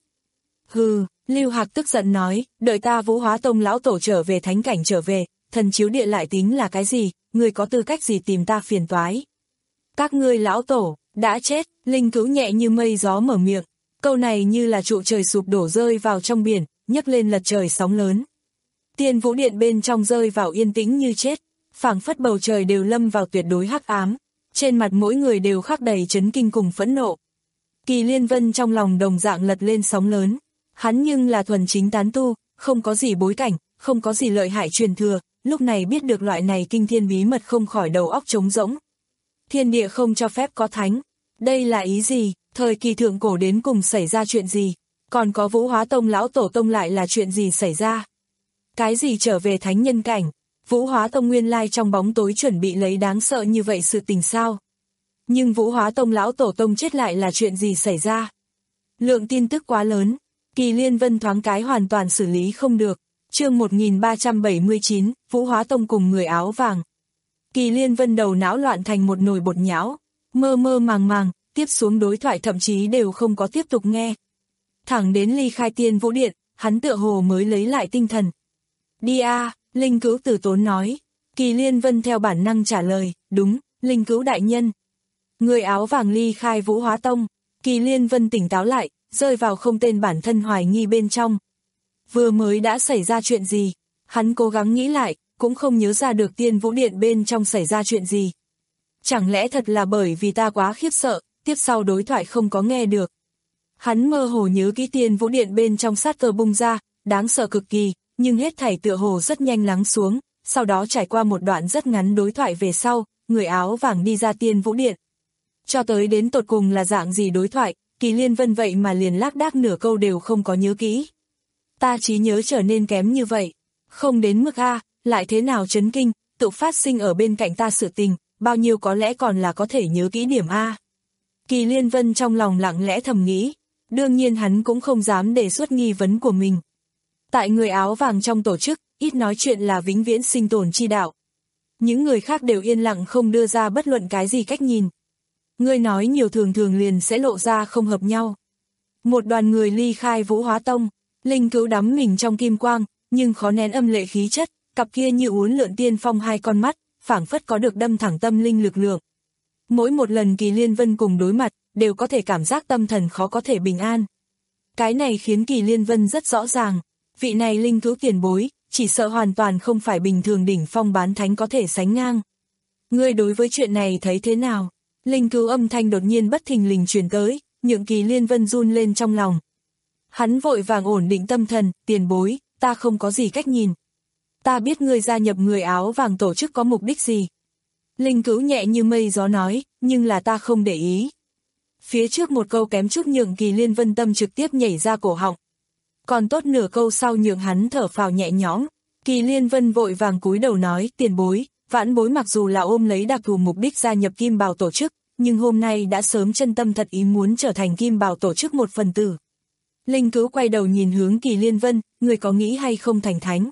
Hừ, Lưu Hạc tức giận nói, đợi ta Vũ Hóa Tông lão tổ trở về thánh cảnh trở về, thần chiếu địa lại tính là cái gì, ngươi có tư cách gì tìm ta phiền toái? Các ngươi lão tổ, đã chết, Linh Cữu nhẹ như mây gió mở miệng, câu này như là trụ trời sụp đổ rơi vào trong biển, nhấc lên lật trời sóng lớn. Tiên Vũ Điện bên trong rơi vào yên tĩnh như chết, phảng phất bầu trời đều lâm vào tuyệt đối hắc ám, trên mặt mỗi người đều khắc đầy chấn kinh cùng phẫn nộ. Kỳ Liên Vân trong lòng đồng dạng lật lên sóng lớn, hắn nhưng là thuần chính tán tu, không có gì bối cảnh, không có gì lợi hại truyền thừa, lúc này biết được loại này kinh thiên bí mật không khỏi đầu óc trống rỗng. Thiên địa không cho phép có thánh, đây là ý gì, thời kỳ thượng cổ đến cùng xảy ra chuyện gì, còn có Vũ Hóa Tông lão tổ tông lại là chuyện gì xảy ra? Cái gì trở về thánh nhân cảnh? Vũ Hóa Tông nguyên lai trong bóng tối chuẩn bị lấy đáng sợ như vậy sự tình sao? Nhưng Vũ Hóa Tông lão tổ tông chết lại là chuyện gì xảy ra? Lượng tin tức quá lớn, Kỳ Liên Vân thoáng cái hoàn toàn xử lý không được. Chương một nghìn ba trăm bảy mươi chín, Vũ Hóa Tông cùng người áo vàng. Kỳ Liên Vân đầu não loạn thành một nồi bột nhão, mơ mơ màng màng, tiếp xuống đối thoại thậm chí đều không có tiếp tục nghe. Thẳng đến ly khai Tiên Vũ Điện, hắn tựa hồ mới lấy lại tinh thần. Đi a, Linh Cữu từ tốn nói. Kỳ Liên Vân theo bản năng trả lời, đúng, Linh Cữu đại nhân. Người áo vàng ly khai Vũ Hóa Tông, Kỳ Liên Vân tỉnh táo lại, rơi vào không tên bản thân hoài nghi bên trong. Vừa mới đã xảy ra chuyện gì? Hắn cố gắng nghĩ lại, cũng không nhớ ra được Tiên Vũ Điện bên trong xảy ra chuyện gì. Chẳng lẽ thật là bởi vì ta quá khiếp sợ, tiếp sau đối thoại không có nghe được. Hắn mơ hồ nhớ kỹ Tiên Vũ Điện bên trong sát cơ bung ra, đáng sợ cực kỳ, nhưng hết thảy tựa hồ rất nhanh lắng xuống, sau đó trải qua một đoạn rất ngắn đối thoại về sau, người áo vàng đi ra Tiên Vũ Điện. Cho tới đến tột cùng là dạng gì đối thoại, Kỳ Liên Vân vậy mà liền lác đác nửa câu đều không có nhớ kỹ. Ta trí nhớ trở nên kém như vậy, không đến mức a, lại thế nào chấn kinh, tự phát sinh ở bên cạnh ta sự tình, bao nhiêu có lẽ còn là có thể nhớ kỹ điểm a. Kỳ Liên Vân trong lòng lặng lẽ thầm nghĩ, đương nhiên hắn cũng không dám đề xuất nghi vấn của mình. Tại người áo vàng trong tổ chức, ít nói chuyện là vĩnh viễn sinh tồn chi đạo. Những người khác đều yên lặng không đưa ra bất luận cái gì cách nhìn. Người nói nhiều thường thường liền sẽ lộ ra không hợp nhau. Một đoàn người ly khai Vũ Hóa Tông, Linh Cữu đắm mình trong kim quang, nhưng khó nén âm lệ khí chất, cặp kia như uốn lượn tiên phong hai con mắt, phảng phất có được đâm thẳng tâm linh lực lượng. Mỗi một lần Kỳ Liên Vân cùng đối mặt, đều có thể cảm giác tâm thần khó có thể bình an. Cái này khiến Kỳ Liên Vân rất rõ ràng, vị này Linh Cữu tiền bối, chỉ sợ hoàn toàn không phải bình thường đỉnh phong bán thánh có thể sánh ngang. Ngươi đối với chuyện này thấy thế nào? Linh Cữu âm thanh đột nhiên bất thình lình truyền tới, nhượng Kỳ Liên Vân run lên trong lòng. Hắn vội vàng ổn định tâm thần, tiền bối, ta không có gì cách nhìn. Ta biết ngươi gia nhập người áo vàng tổ chức có mục đích gì. Linh Cữu nhẹ như mây gió nói, nhưng là ta không để ý. Phía trước một câu kém chút nhượng Kỳ Liên Vân tâm trực tiếp nhảy ra cổ họng. Còn tốt nửa câu sau nhượng hắn thở phào nhẹ nhõm. Kỳ Liên Vân vội vàng cúi đầu nói, tiền bối, vãn bối mặc dù là ôm lấy đặc thù mục đích gia nhập Kim Bào tổ chức, nhưng hôm nay đã sớm chân tâm thật ý muốn trở thành Kim Bào tổ chức một phần tử. Linh Cữu quay đầu nhìn hướng Kỳ Liên Vân, người có nghĩ hay không thành thánh?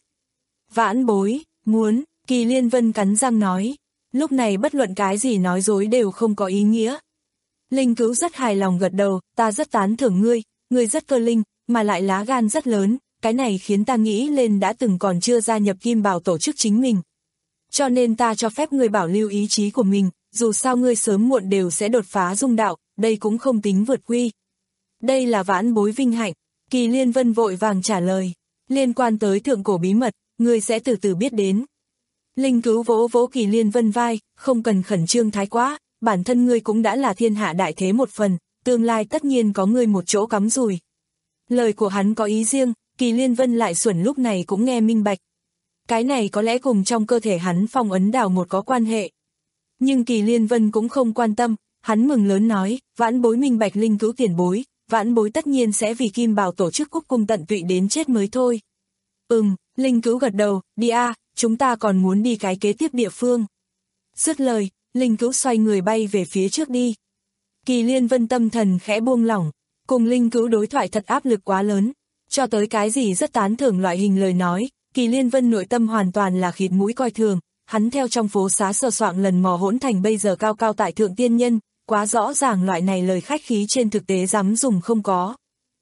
Vãn bối, muốn, Kỳ Liên Vân cắn răng nói. Lúc này bất luận cái gì nói dối đều không có ý nghĩa. Linh Cữu rất hài lòng gật đầu, ta rất tán thưởng ngươi, ngươi rất cơ linh, mà lại lá gan rất lớn, cái này khiến ta nghĩ lên đã từng còn chưa gia nhập Kim Bào tổ chức chính mình. Cho nên ta cho phép ngươi bảo lưu ý chí của mình, dù sao ngươi sớm muộn đều sẽ đột phá dung đạo, đây cũng không tính vượt quy. Đây là vãn bối vinh hạnh, Kỳ Liên Vân vội vàng trả lời, liên quan tới thượng cổ bí mật, ngươi sẽ từ từ biết đến. Linh Cữu vỗ vỗ Kỳ Liên Vân vai, không cần khẩn trương thái quá, bản thân ngươi cũng đã là thiên hạ đại thế một phần, tương lai tất nhiên có ngươi một chỗ cắm rùi. Lời của hắn có ý riêng, Kỳ Liên Vân lại xuẩn lúc này cũng nghe minh bạch. Cái này có lẽ cùng trong cơ thể hắn phong ấn đào một có quan hệ. Nhưng Kỳ Liên Vân cũng không quan tâm, hắn mừng lớn nói, vãn bối minh bạch Linh Cữu tiền bối, vãn bối tất nhiên sẽ vì Kim Bào tổ chức cúc cung tận tụy đến chết mới thôi. Ừm, Linh Cữu gật đầu, đi a, chúng ta còn muốn đi cái kế tiếp địa phương. Dứt lời, Linh Cữu xoay người bay về phía trước đi. Kỳ Liên Vân tâm thần khẽ buông lỏng, cùng Linh Cữu đối thoại thật áp lực quá lớn, cho tới cái gì rất tán thưởng loại hình lời nói, Kỳ Liên Vân nội tâm hoàn toàn là khịt mũi coi thường, hắn theo trong phố xá sờ soạng lần mò hỗn thành bây giờ cao cao tại thượng tiên nhân, quá rõ ràng loại này lời khách khí trên thực tế dám dùng không có.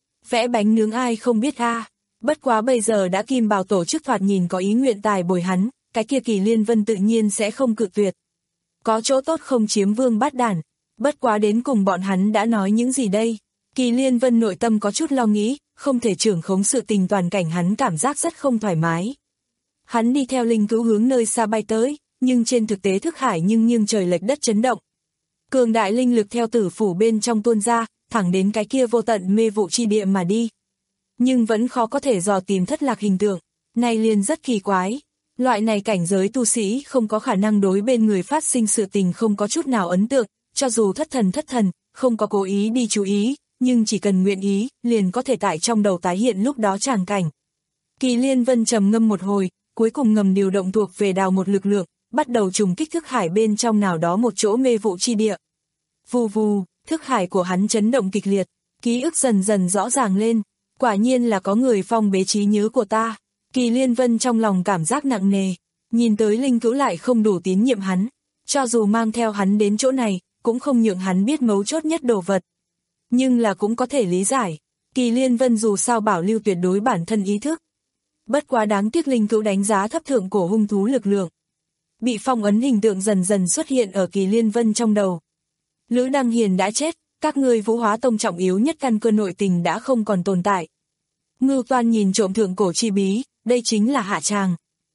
Vẽ bánh nướng ai không biết a, à. Bất quá bây giờ đã Kim Bào tổ chức thoạt nhìn có ý nguyện tài bồi hắn, cái kia Kỳ Liên Vân tự nhiên sẽ không cự tuyệt. Có chỗ tốt không chiếm vương bát đản, bất quá đến cùng bọn hắn đã nói những gì đây? Kỳ Liên Vân nội tâm có chút lo nghĩ, không thể trưởng khống sự tình toàn cảnh hắn cảm giác rất không thoải mái. Hắn đi theo Linh Cữu hướng nơi xa bay tới, nhưng trên thực tế thức hải nhưng nghiêng trời lệch đất chấn động. Cường đại linh lực theo tử phủ bên trong tuôn ra, thẳng đến cái kia vô tận mê vụ chi địa mà đi. Nhưng vẫn khó có thể dò tìm thất lạc hình tượng, này liền rất kỳ quái. Loại này cảnh giới tu sĩ không có khả năng đối bên người phát sinh sự tình không có chút nào ấn tượng, cho dù thất thần thất thần, không có cố ý đi chú ý, nhưng chỉ cần nguyện ý, liền có thể tại trong đầu tái hiện lúc đó tràng cảnh. Kỳ Liên Vân trầm ngâm một hồi, cuối cùng ngầm điều động thuộc về đào một lực lượng, bắt đầu trùng kích thức hải bên trong nào đó một chỗ mê vụ chi địa. Vù vù, thức hải của hắn chấn động kịch liệt, ký ức dần dần rõ ràng lên, quả nhiên là có người phong bế trí nhớ của ta. Kỳ Liên Vân trong lòng cảm giác nặng nề, nhìn tới Linh Cữu lại không đủ tín nhiệm hắn, cho dù mang theo hắn đến chỗ này, cũng không nhượng hắn biết mấu chốt nhất đồ vật. Nhưng là cũng có thể lý giải, Kỳ Liên Vân dù sao bảo lưu tuyệt đối bản thân ý thức. Bất quá đáng tiếc Linh Cữu đánh giá thấp thượng cổ hung thú lực lượng. Bị phong ấn hình tượng dần dần xuất hiện ở Kỳ Liên Vân trong đầu. Lữ Đăng Hiền đã chết, các ngươi Vũ Hóa Tông trọng yếu nhất căn cơ nội tình đã không còn tồn tại. Ngưu Toan nhìn trộm thượng cổ chi bí, đây chính là hạ tràng.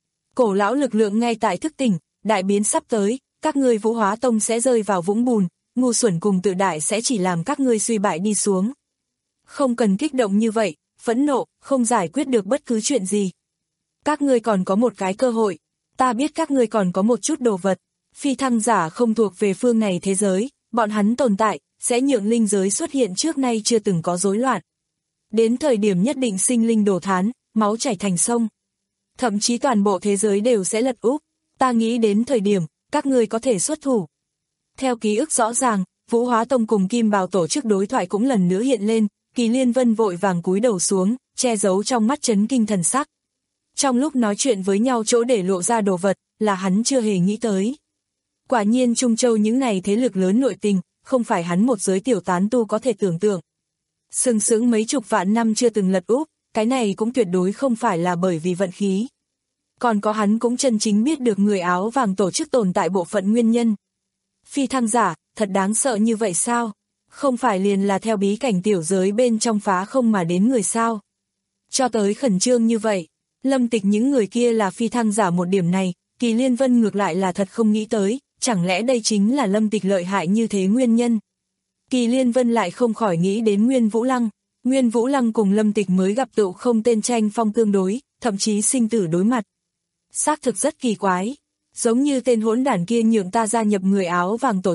Cổ lão lực lượng ngay tại thức tỉnh, đại biến sắp tới, các ngươi Vũ Hóa Tông sẽ rơi vào vũng bùn, ngu xuẩn cùng tự đại sẽ chỉ làm các ngươi suy bại đi xuống. Không cần kích động như vậy, phẫn nộ, không giải quyết được bất cứ chuyện gì. Các ngươi còn có một cái cơ hội, ta biết các ngươi còn có một chút đồ vật, phi thăng giả không thuộc về phương này thế giới, bọn hắn tồn tại, sẽ nhượng linh giới xuất hiện trước nay chưa từng có rối loạn. Đến thời điểm nhất định sinh linh đổ thán, máu chảy thành sông. Thậm chí toàn bộ thế giới đều sẽ lật úp, ta nghĩ đến thời điểm, các ngươi có thể xuất thủ. Theo ký ức rõ ràng, Vũ Hóa Tông cùng Kim Bào tổ chức đối thoại cũng lần nữa hiện lên, Kỳ Liên Vân vội vàng cúi đầu xuống, che giấu trong mắt chấn kinh thần sắc. Trong lúc nói chuyện với nhau chỗ để lộ ra đồ vật, là hắn chưa hề nghĩ tới. Quả nhiên Trung Châu những này thế lực lớn nội tình, không phải hắn một giới tiểu tán tu có thể tưởng tượng. Sừng sững mấy chục vạn năm chưa từng lật úp, cái này cũng tuyệt đối không phải là bởi vì vận khí. Còn có hắn cũng chân chính biết được người áo vàng tổ chức tồn tại bộ phận nguyên nhân. Phi thăng giả, thật đáng sợ như vậy sao? Không phải liền là theo bí cảnh tiểu giới bên trong phá không mà đến người sao? Cho tới khẩn trương như vậy, Lâm Tịch những người kia là phi thăng giả một điểm này, Kỳ Liên Vân ngược lại là thật không nghĩ tới, chẳng lẽ đây chính là Lâm Tịch lợi hại như thế nguyên nhân? Kỳ Liên Vân lại không khỏi nghĩ đến Nguyên Vũ Lăng, Nguyên Vũ Lăng cùng Lâm Tịch mới gặp tựu không tên tranh phong tương đối, thậm chí sinh tử đối mặt. Xác thực rất kỳ quái, giống như tên hỗn đản kia nhượng ta gia nhập người áo vàng tổ chức,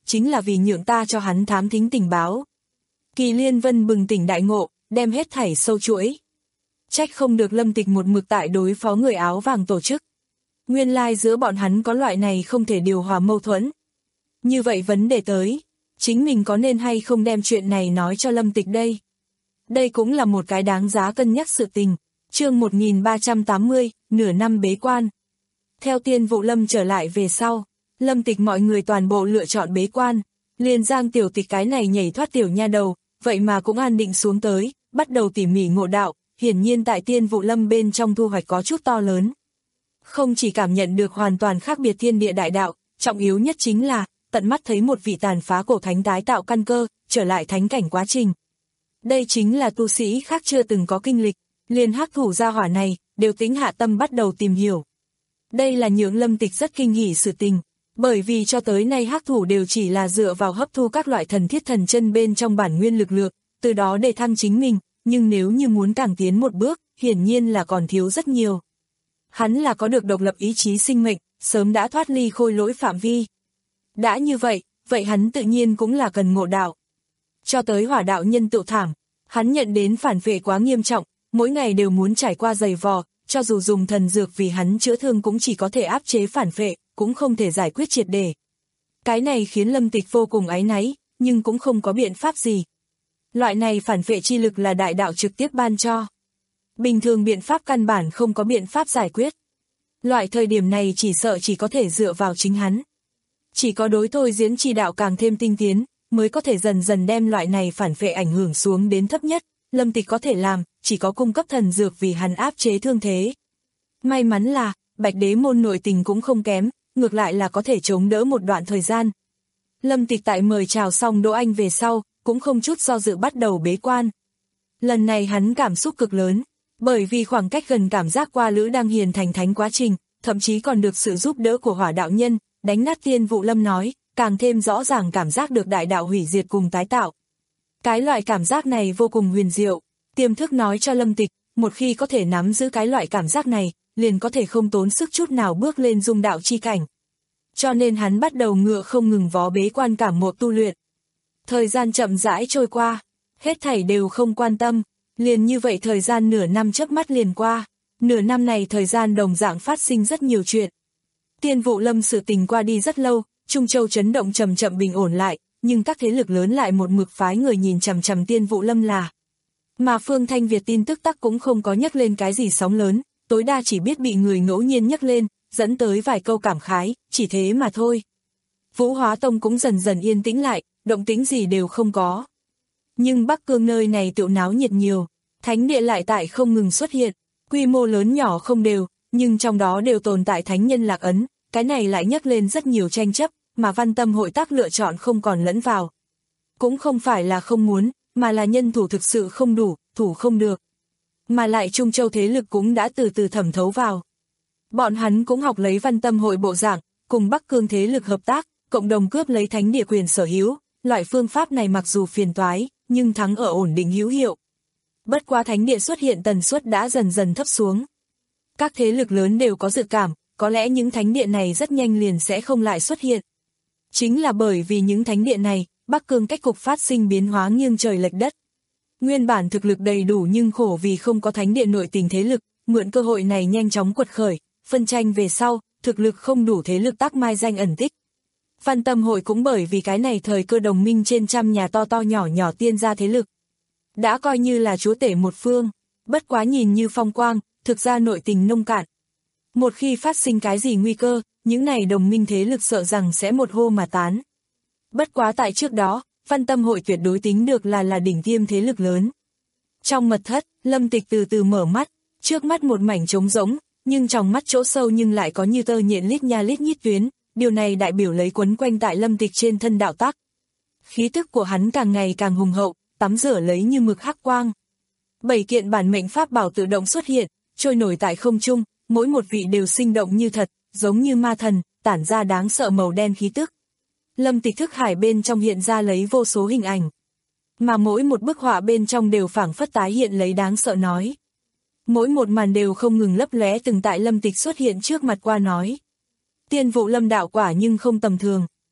chính là vì nhượng ta cho hắn thám thính tình báo. Kỳ Liên Vân bừng tỉnh đại ngộ, đem hết thảy sâu chuỗi. Trách không được Lâm Tịch một mực tại đối phó người áo vàng tổ chức. Nguyên lai giữa bọn hắn có loại này không thể điều hòa mâu thuẫn. Như vậy vấn đề tới, chính mình có nên hay không đem chuyện này nói cho Lâm Tịch đây? Đây cũng là một cái đáng giá cân nhắc sự tình. Chương một nghìn ba trăm tám mươi, nửa năm bế quan. Theo Tiên Vụ Lâm trở lại về sau, Lâm Tịch mọi người toàn bộ lựa chọn bế quan. Liền Giang Tiểu Tịch cái này nhảy thoát tiểu nha đầu, vậy mà cũng an định xuống tới, bắt đầu tỉ mỉ ngộ đạo, hiển nhiên tại Tiên Vụ Lâm bên trong thu hoạch có chút to lớn. Không chỉ cảm nhận được hoàn toàn khác biệt thiên địa đại đạo, trọng yếu nhất chính là, tận mắt thấy một vị tàn phá cổ thánh tái tạo căn cơ, trở lại thánh cảnh quá trình. Đây chính là tu sĩ khác chưa từng có kinh lịch, liền hắc thủ gia hỏa này, đều tính hạ tâm bắt đầu tìm hiểu. Đây là nhượng Lâm Tịch rất kinh hỉ sự tình, bởi vì cho tới nay hắc thủ đều chỉ là dựa vào hấp thu các loại thần thiết thần chân bên trong bản nguyên lực lượng, từ đó để thăng chính mình, nhưng nếu như muốn càng tiến một bước, hiển nhiên là còn thiếu rất nhiều. Hắn là có được độc lập ý chí sinh mệnh, sớm đã thoát ly khôi lỗi phạm vi. Đã như vậy, vậy hắn tự nhiên cũng là cần ngộ đạo. Cho tới hỏa đạo nhân tự thảm, hắn nhận đến phản vệ quá nghiêm trọng, mỗi ngày đều muốn trải qua giày vò, cho dù dùng thần dược vì hắn chữa thương cũng chỉ có thể áp chế phản vệ, cũng không thể giải quyết triệt để. Cái này khiến Lâm Tịch vô cùng áy náy, nhưng cũng không có biện pháp gì. Loại này phản vệ chi lực là đại đạo trực tiếp ban cho. Bình thường biện pháp căn bản không có biện pháp giải quyết. Loại thời điểm này chỉ sợ chỉ có thể dựa vào chính hắn. Chỉ có đối thôi diễn chi đạo càng thêm tinh tiến, mới có thể dần dần đem loại này phản vệ ảnh hưởng xuống đến thấp nhất. Lâm Tịch có thể làm, chỉ có cung cấp thần dược vì hắn áp chế thương thế. May mắn là, Bạch Đế môn nội tình cũng không kém, ngược lại là có thể chống đỡ một đoạn thời gian. Lâm Tịch tại mời chào xong Đỗ Anh về sau, cũng không chút do dự bắt đầu bế quan. Lần này hắn cảm xúc cực lớn, bởi vì khoảng cách gần cảm giác qua Lữ đang hiền thành thánh quá trình, thậm chí còn được sự giúp đỡ của hỏa đạo nhân, đánh nát Tiên Vụ Lâm nói, càng thêm rõ ràng cảm giác được đại đạo hủy diệt cùng tái tạo. Cái loại cảm giác này vô cùng huyền diệu, tiềm thức nói cho Lâm Tịch, một khi có thể nắm giữ cái loại cảm giác này, liền có thể không tốn sức chút nào bước lên dung đạo chi cảnh. Cho nên hắn bắt đầu ngựa không ngừng vó bế quan cảm ngộ tu luyện. Thời gian chậm rãi trôi qua, hết thảy đều không quan tâm, liền như vậy thời gian nửa năm chớp mắt liền qua, nửa năm này thời gian đồng dạng phát sinh rất nhiều chuyện. Tiên Vụ Lâm sự tình qua đi rất lâu, Trung Châu chấn động chậm chậm bình ổn lại, nhưng các thế lực lớn lại một mực phái người nhìn chằm chằm Tiên Vụ Lâm là. Mà Phương Thanh Việt tin tức tắc cũng không có nhắc lên cái gì sóng lớn, tối đa chỉ biết bị người ngẫu nhiên nhắc lên, dẫn tới vài câu cảm khái, chỉ thế mà thôi. Vũ Hóa Tông cũng dần dần yên tĩnh lại, động tĩnh gì đều không có. Nhưng Bắc Cương nơi này tựu náo nhiệt nhiều, thánh địa lại tại không ngừng xuất hiện, quy mô lớn nhỏ không đều, nhưng trong đó đều tồn tại thánh nhân lạc ấn, cái này lại nhắc lên rất nhiều tranh chấp, mà Văn Tâm hội tác lựa chọn không còn lẫn vào. Cũng không phải là không muốn, mà là nhân thủ thực sự không đủ, thủ không được. Mà lại Trung Châu thế lực cũng đã từ từ thẩm thấu vào. Bọn hắn cũng học lấy Văn Tâm hội bộ dạng, cùng Bắc Cương thế lực hợp tác, cộng đồng cướp lấy thánh địa quyền sở hữu. Loại phương pháp này mặc dù phiền toái, nhưng thắng ở ổn định hữu hiệu. Bất quá thánh địa xuất hiện tần suất đã dần dần thấp xuống. Các thế lực lớn đều có dự cảm, có lẽ những thánh địa này rất nhanh liền sẽ không lại xuất hiện. Chính là bởi vì những thánh địa này, Bắc Cương cách cục phát sinh biến hóa nghiêng trời lệch đất. Nguyên bản thực lực đầy đủ nhưng khổ vì không có thánh địa nội tình thế lực, mượn cơ hội này nhanh chóng quật khởi, phân tranh về sau, thực lực không đủ thế lực tác mai danh ẩn tích. Văn Tâm hội cũng bởi vì cái này thời cơ đồng minh trên trăm nhà to to nhỏ nhỏ tiên gia thế lực. Đã coi như là chúa tể một phương, bất quá nhìn như phong quang, thực ra nội tình nông cạn. Một khi phát sinh cái gì nguy cơ, những này đồng minh thế lực sợ rằng sẽ một hô mà tán. Bất quá tại trước đó, Văn Tâm hội tuyệt đối tính được là là đỉnh tiêm thế lực lớn. Trong mật thất, Lâm Tịch từ từ mở mắt, trước mắt một mảnh trống rỗng, nhưng trong mắt chỗ sâu nhưng lại có như tơ nhện lít nha lít nhít tuyến, điều này đại biểu lấy quấn quanh tại Lâm Tịch trên thân đạo tắc. Khí tức của hắn càng ngày càng hùng hậu, tắm rửa lấy như mực hắc quang. Bảy kiện bản mệnh pháp bảo tự động xuất hiện, trôi nổi tại không trung, mỗi một vị đều sinh động như thật, giống như ma thần, tản ra đáng sợ màu đen khí tức. Lâm Tịch thức hải bên trong hiện ra lấy vô số hình ảnh, mà mỗi một bức họa bên trong đều phảng phất tái hiện lấy đáng sợ nói. Mỗi một màn đều không ngừng lấp lóe từng tại Lâm Tịch xuất hiện trước mặt qua nói. Tiên Vụ Lâm đạo quả nhưng không tầm thường,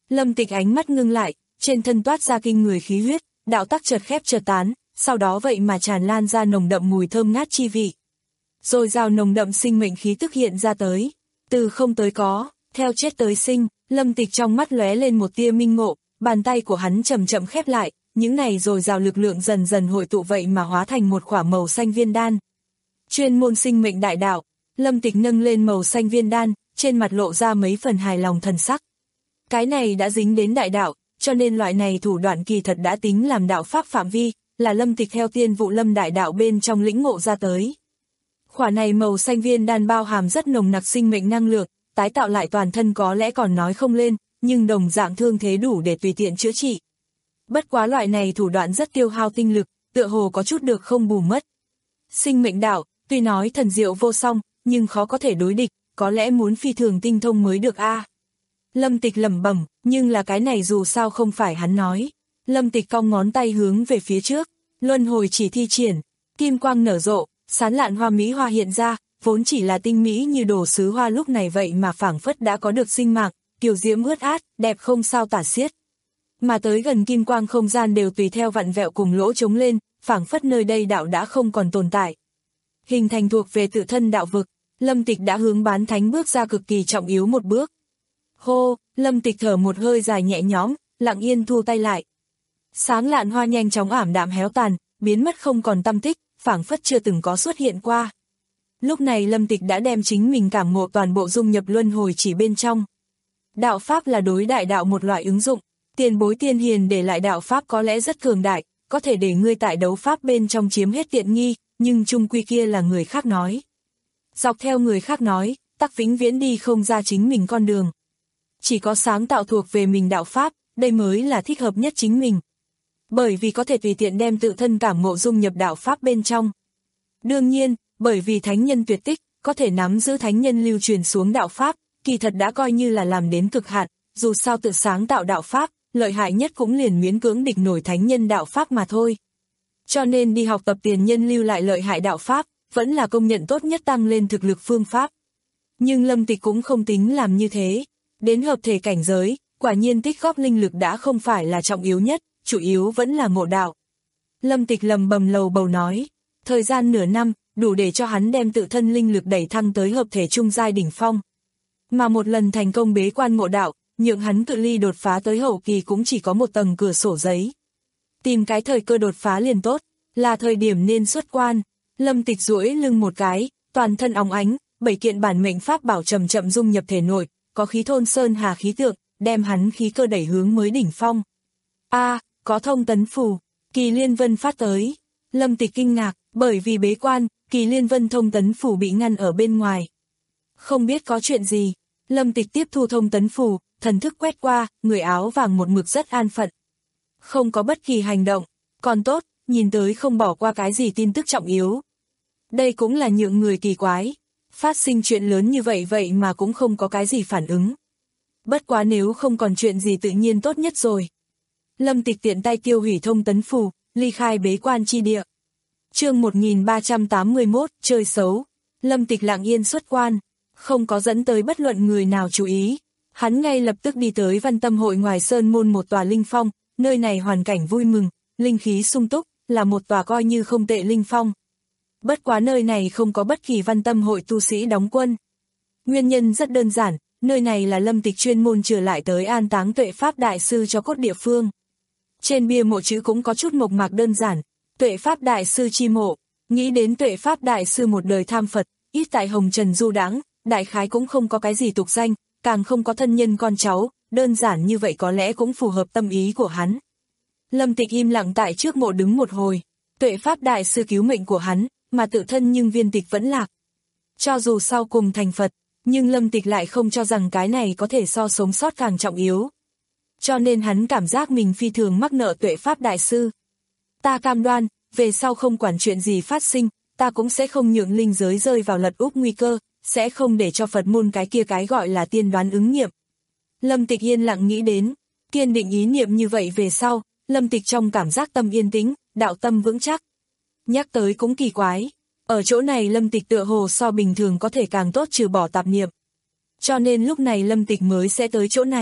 Lâm Tịch ánh mắt ngưng lại, trên thân toát ra kinh người khí huyết, đạo tắc chợt khép chợt tán, sau đó vậy mà tràn lan ra nồng đậm mùi thơm ngát chi vị. Rồi rào nồng đậm sinh mệnh khí tức hiện ra tới, từ không tới có, theo chết tới sinh. Lâm Tịch trong mắt lóe lên một tia minh ngộ, bàn tay của hắn chậm chậm khép lại, những này rồi rào lực lượng dần dần hội tụ vậy mà hóa thành một quả màu xanh viên đan. Chuyên môn sinh mệnh đại đạo. Lâm Tịch nâng lên màu xanh viên đan, trên mặt lộ ra mấy phần hài lòng thần sắc. Cái này đã dính đến đại đạo, cho nên loại này thủ đoạn kỳ thật đã tính làm đạo pháp phạm vi, là Lâm Tịch theo Tiên Vụ Lâm đại đạo bên trong lĩnh ngộ ra tới. Quả này màu xanh viên đan bao hàm rất nồng nặc sinh mệnh năng lượng, tái tạo lại toàn thân có lẽ còn nói không lên, nhưng đồng dạng thương thế đủ để tùy tiện chữa trị. Bất quá loại này thủ đoạn rất tiêu hao tinh lực, tựa hồ có chút được không bù mất. Sinh mệnh đạo, tuy nói thần diệu vô song, nhưng khó có thể đối địch, có lẽ muốn phi thường tinh thông mới được a. Lâm Tịch lẩm bẩm, nhưng là cái này dù sao không phải hắn nói. Lâm Tịch cong ngón tay hướng về phía trước, luân hồi chỉ thi triển, kim quang nở rộ, sán lạn hoa mỹ hoa hiện ra, vốn chỉ là tinh mỹ như đồ sứ hoa lúc này vậy mà phảng phất đã có được sinh mạng, kiều diễm ướt át, đẹp không sao tả xiết. Mà tới gần kim quang không gian đều tùy theo vặn vẹo cùng lỗ trống lên, phảng phất nơi đây đạo đã không còn tồn tại. Hình thành thuộc về tự thân đạo vực, Lâm Tịch đã hướng bán thánh bước ra cực kỳ trọng yếu một bước. Hô, Lâm Tịch thở một hơi dài nhẹ nhõm, lặng yên thu tay lại. Sáng lạn hoa nhanh chóng ảm đạm héo tàn, biến mất không còn tăm tích, phảng phất chưa từng có xuất hiện qua. Lúc này Lâm Tịch đã đem chính mình cảm ngộ toàn bộ dung nhập luân hồi chỉ bên trong. Đạo pháp là đối đại đạo một loại ứng dụng, tiền bối tiên hiền để lại đạo pháp có lẽ rất cường đại, có thể để ngươi tại đấu pháp bên trong chiếm hết tiện nghi, nhưng chung quy kia là người khác nói. Dọc theo người khác nói, tắc vĩnh viễn đi không ra chính mình con đường. Chỉ có sáng tạo thuộc về mình đạo pháp, đây mới là thích hợp nhất chính mình. Bởi vì có thể tùy tiện đem tự thân cảm ngộ dung nhập đạo pháp bên trong. Đương nhiên, bởi vì thánh nhân tuyệt tích, có thể nắm giữ thánh nhân lưu truyền xuống đạo pháp, kỳ thật đã coi như là làm đến cực hạn, dù sao tự sáng tạo đạo pháp, lợi hại nhất cũng liền miễn cưỡng địch nổi thánh nhân đạo pháp mà thôi. Cho nên đi học tập tiền nhân lưu lại lợi hại đạo pháp, vẫn là công nhận tốt nhất tăng lên thực lực phương pháp. Nhưng Lâm Tịch cũng không tính làm như thế. Đến hợp thể cảnh giới, quả nhiên tích góp linh lực đã không phải là trọng yếu nhất, chủ yếu vẫn là ngộ đạo. Lâm Tịch lầm bầm lầu bầu nói, thời gian nửa năm, đủ để cho hắn đem tự thân linh lực đẩy thăng tới hợp thể trung giai đỉnh phong. Mà một lần thành công bế quan ngộ đạo, nhượng hắn cự ly đột phá tới hậu kỳ cũng chỉ có một tầng cửa sổ giấy. Tìm cái thời cơ đột phá liền tốt, là thời điểm nên xuất quan. Lâm Tịch duỗi lưng một cái, toàn thân óng ánh, bảy kiện bản mệnh pháp bảo chậm chậm dung nhập thể nội, có khí thôn sơn hà khí tượng, đem hắn khí cơ đẩy hướng mới đỉnh phong. A, à, có thông tấn phù, Kỳ Liên Vân phát tới. Lâm Tịch kinh ngạc, bởi vì bế quan, Kỳ Liên Vân thông tấn phù bị ngăn ở bên ngoài. Không biết có chuyện gì, Lâm Tịch tiếp thu thông tấn phù, thần thức quét qua, người áo vàng một mực rất an phận. Không có bất kỳ hành động, còn tốt, nhìn tới không bỏ qua cái gì tin tức trọng yếu. Đây cũng là nhượng người kỳ quái, phát sinh chuyện lớn như vậy vậy mà cũng không có cái gì phản ứng. Bất quá nếu không còn chuyện gì tự nhiên tốt nhất rồi. Lâm Tịch tiện tay tiêu hủy thông tấn phù, ly khai bế quan chi địa. Chương một nghìn ba trăm tám mươi mốt, chơi xấu. Lâm Tịch lặng yên xuất quan, không có dẫn tới bất luận người nào chú ý. Hắn ngay lập tức đi tới Văn Tâm hội ngoài sơn môn một tòa linh phong, nơi này hoàn cảnh vui mừng, linh khí sung túc, là một tòa coi như không tệ linh phong. Bất quá nơi này không có bất kỳ Văn Tâm hội tu sĩ đóng quân. Nguyên nhân rất đơn giản, nơi này là Lâm Tịch chuyên môn trở lại tới an táng Tuệ Pháp Đại Sư cho cốt địa phương. Trên bia mộ chữ cũng có chút mộc mạc đơn giản, Tuệ Pháp Đại Sư chi mộ, nghĩ đến Tuệ Pháp Đại Sư một đời tham Phật, ít tại hồng trần du đãng, đại khái cũng không có cái gì tục danh, càng không có thân nhân con cháu, đơn giản như vậy có lẽ cũng phù hợp tâm ý của hắn. Lâm Tịch im lặng tại trước mộ đứng một hồi, Tuệ Pháp Đại Sư cứu mệnh của hắn, mà tự thân nhưng viên tịch vẫn lạc. Cho dù sau cùng thành Phật, nhưng Lâm Tịch lại không cho rằng cái này có thể so sống sót càng trọng yếu. Cho nên hắn cảm giác mình phi thường mắc nợ Tuệ Pháp Đại Sư. Ta cam đoan, về sau không quản chuyện gì phát sinh, ta cũng sẽ không nhượng linh giới rơi vào lật úp nguy cơ, sẽ không để cho Phật môn cái kia cái gọi là tiên đoán ứng nghiệm. Lâm Tịch yên lặng nghĩ đến, kiên định ý niệm như vậy về sau, Lâm Tịch trong cảm giác tâm yên tĩnh, đạo tâm vững chắc. Nhắc tới cũng kỳ quái, ở chỗ này Lâm Tịch tựa hồ so bình thường có thể càng tốt trừ bỏ tạp niệm. Cho nên lúc này Lâm Tịch mới sẽ tới chỗ này.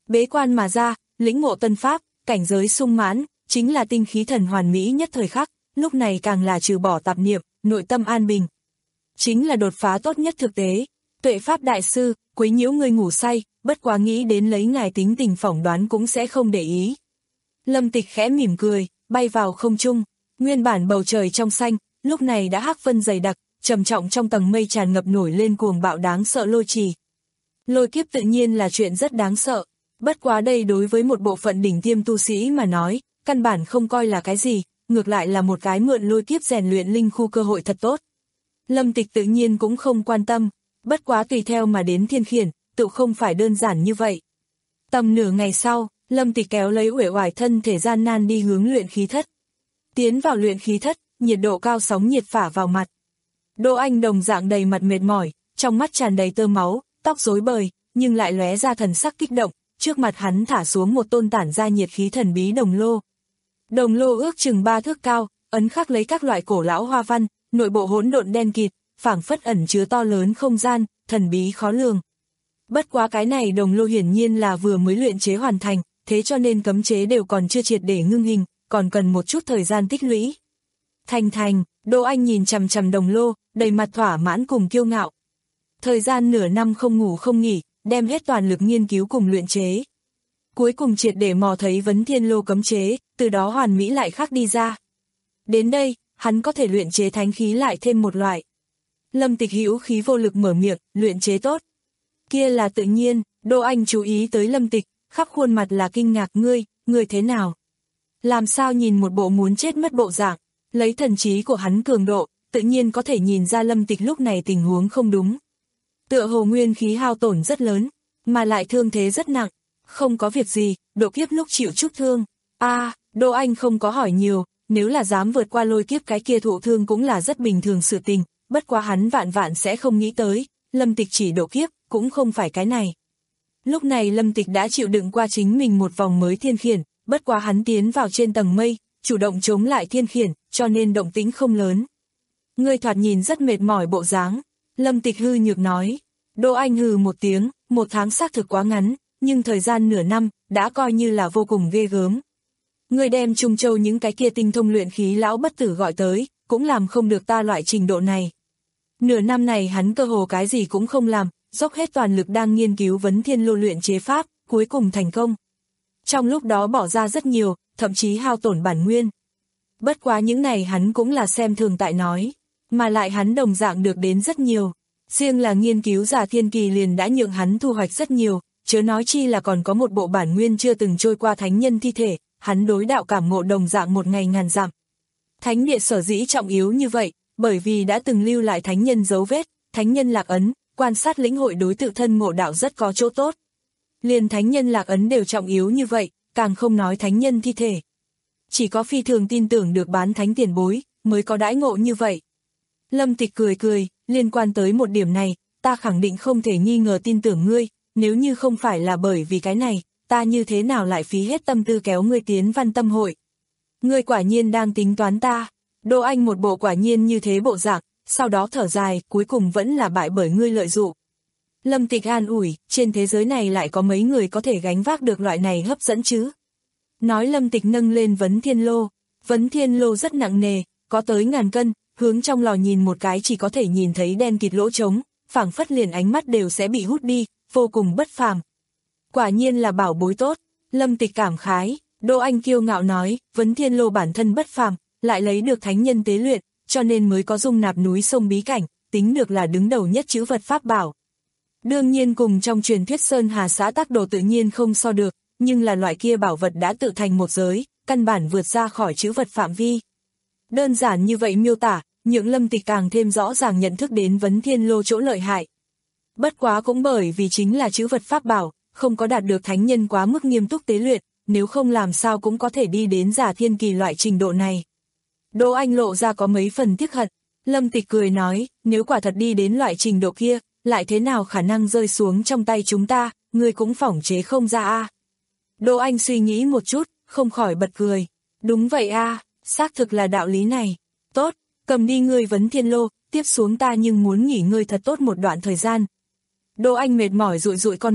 Bế quan mà ra, lĩnh ngộ tân pháp, cảnh giới sung mãn, chính là tinh khí thần hoàn mỹ nhất thời khắc, lúc này càng là trừ bỏ tạp niệm, nội tâm an bình. Chính là đột phá tốt nhất thực tế. Tuệ pháp đại sư, quấy nhiễu ngươi ngủ say, bất quá nghĩ đến lấy ngài tính tình phỏng đoán cũng sẽ không để ý. Lâm Tịch khẽ mỉm cười, bay vào không trung, nguyên bản bầu trời trong xanh, lúc này đã hắc vân dày đặc, trầm trọng trong tầng mây tràn ngập nổi lên cuồng bạo đáng sợ lôi trì. Lôi kiếp tự nhiên là chuyện rất đáng sợ, bất quá đây đối với một bộ phận đỉnh tiêm tu sĩ mà nói, căn bản không coi là cái gì, ngược lại là một cái mượn lôi kiếp rèn luyện linh khu cơ hội thật tốt. Lâm Tịch tự nhiên cũng không quan tâm, bất quá tùy theo mà đến thiên khiển, tự không phải đơn giản như vậy. Tầm nửa ngày sau, Lâm Tịch kéo lấy uể oải thân thể gian nan đi hướng luyện khí thất. Tiến vào luyện khí thất, nhiệt độ cao sóng nhiệt phả vào mặt. Đỗ Anh đồng dạng đầy mặt mệt mỏi, trong mắt tràn đầy tơ máu, tóc rối bời, nhưng lại lóe ra thần sắc kích động, trước mặt hắn thả xuống một tôn tản ra nhiệt khí thần bí đồng lô. Đồng lô ước chừng ba thước cao, ấn khắc lấy các loại cổ lão hoa văn, nội bộ hỗn độn đen kịt, phảng phất ẩn chứa to lớn không gian, thần bí khó lường. Bất quá cái này đồng lô hiển nhiên là vừa mới luyện chế hoàn thành, thế cho nên cấm chế đều còn chưa triệt để ngưng hình, còn cần một chút thời gian tích lũy. Thành thành, Đỗ Anh nhìn chằm chằm đồng lô, đầy mặt thỏa mãn cùng kiêu ngạo. Thời gian nửa năm không ngủ không nghỉ, đem hết toàn lực nghiên cứu cùng luyện chế. Cuối cùng triệt để mò thấy vấn thiên lô cấm chế, từ đó hoàn mỹ lại khắc đi ra. Đến đây, hắn có thể luyện chế thánh khí lại thêm một loại. Lâm Tịch hữu khí vô lực mở miệng, luyện chế tốt. Kia là tự nhiên, Đỗ Anh chú ý tới Lâm Tịch, khắp khuôn mặt là kinh ngạc, ngươi, ngươi thế nào? Làm sao nhìn một bộ muốn chết mất bộ dạng, lấy thần trí của hắn cường độ, tự nhiên có thể nhìn ra Lâm Tịch lúc này tình huống không đúng. Tựa hồ nguyên khí hao tổn rất lớn, mà lại thương thế rất nặng, không có việc gì, độ kiếp lúc chịu chút thương. A, à, Đỗ Anh không có hỏi nhiều, nếu là dám vượt qua lôi kiếp cái kia thụ thương cũng là rất bình thường sự tình, bất quá hắn vạn vạn sẽ không nghĩ tới, Lâm Tịch chỉ độ kiếp, cũng không phải cái này. Lúc này Lâm Tịch đã chịu đựng qua chính mình một vòng mới thiên khiển, bất quá hắn tiến vào trên tầng mây, chủ động chống lại thiên khiển, cho nên động tĩnh không lớn. Ngươi thoạt nhìn rất mệt mỏi bộ dáng, Lâm Tịch hư nhược nói. Đỗ Anh hừ một tiếng, một tháng xác thực quá ngắn, nhưng thời gian nửa năm, đã coi như là vô cùng ghê gớm. Ngươi đem Trung Châu những cái kia tinh thông luyện khí lão bất tử gọi tới, cũng làm không được ta loại trình độ này. Nửa năm này hắn cơ hồ cái gì cũng không làm, dốc hết toàn lực đang nghiên cứu vấn thiên lô luyện chế pháp, cuối cùng thành công. Trong lúc đó bỏ ra rất nhiều, thậm chí hao tổn bản nguyên. Bất quá những này hắn cũng là xem thường tại nói, mà lại hắn đồng dạng được đến rất nhiều. Riêng là nghiên cứu giả thiên kỳ liền đã nhượng hắn thu hoạch rất nhiều, chớ nói chi là còn có một bộ bản nguyên chưa từng trôi qua thánh nhân thi thể, hắn đối đạo cảm ngộ đồng dạng một ngày ngàn dặm. Thánh địa sở dĩ trọng yếu như vậy, bởi vì đã từng lưu lại thánh nhân dấu vết, thánh nhân lạc ấn, quan sát lĩnh hội đối tự thân ngộ đạo rất có chỗ tốt. Liền thánh nhân lạc ấn đều trọng yếu như vậy, càng không nói thánh nhân thi thể. Chỉ có phi thường tin tưởng được bán thánh tiền bối, mới có đãi ngộ như vậy. Lâm Tịch cười cười, liên quan tới một điểm này, ta khẳng định không thể nghi ngờ tin tưởng ngươi, nếu như không phải là bởi vì cái này, ta như thế nào lại phí hết tâm tư kéo ngươi tiến Văn Tâm hội. Ngươi quả nhiên đang tính toán ta. Đỗ Anh một bộ quả nhiên như thế bộ dạng, sau đó thở dài, cuối cùng vẫn là bại bởi ngươi lợi dụ. Lâm Tịch an ủi, trên thế giới này lại có mấy người có thể gánh vác được loại này hấp dẫn chứ. Nói Lâm Tịch nâng lên vấn thiên lô, vấn thiên lô rất nặng nề, có tới ngàn cân, hướng trong lò nhìn một cái chỉ có thể nhìn thấy đen kịt lỗ trống, phảng phất liền ánh mắt đều sẽ bị hút đi, vô cùng bất phàm. Quả nhiên là bảo bối tốt, Lâm Tịch cảm khái, Đỗ Anh kiêu ngạo nói, vấn thiên lô bản thân bất phàm, lại lấy được thánh nhân tế luyện, cho nên mới có dung nạp núi sông bí cảnh, tính được là đứng đầu nhất chữ vật pháp bảo. Đương nhiên cùng trong truyền thuyết Sơn Hà xã tác đồ tự nhiên không so được, nhưng là loại kia bảo vật đã tự thành một giới, căn bản vượt ra khỏi chữ vật phạm vi. Đơn giản như vậy miêu tả, nhượng Lâm Tịch càng thêm rõ ràng nhận thức đến vấn thiên lô chỗ lợi hại. Bất quá cũng bởi vì chính là chữ vật pháp bảo, không có đạt được thánh nhân quá mức nghiêm túc tế luyện, nếu không làm sao cũng có thể đi đến giả thiên kỳ loại trình độ này. Đỗ Anh lộ ra có mấy phần tiếc hận, Lâm Tịch cười nói, nếu quả thật đi đến loại trình độ kia, lại thế nào khả năng rơi xuống trong tay chúng ta, ngươi cũng phỏng chế không ra a. Đỗ Anh suy nghĩ một chút, không khỏi bật cười, đúng vậy a, xác thực là đạo lý này. Tốt, cầm đi ngươi vấn thiên lô, tiếp xuống ta nhưng muốn nghỉ ngơi thật tốt một đoạn thời gian. Đỗ Anh mệt mỏi dụi dụi con mắt,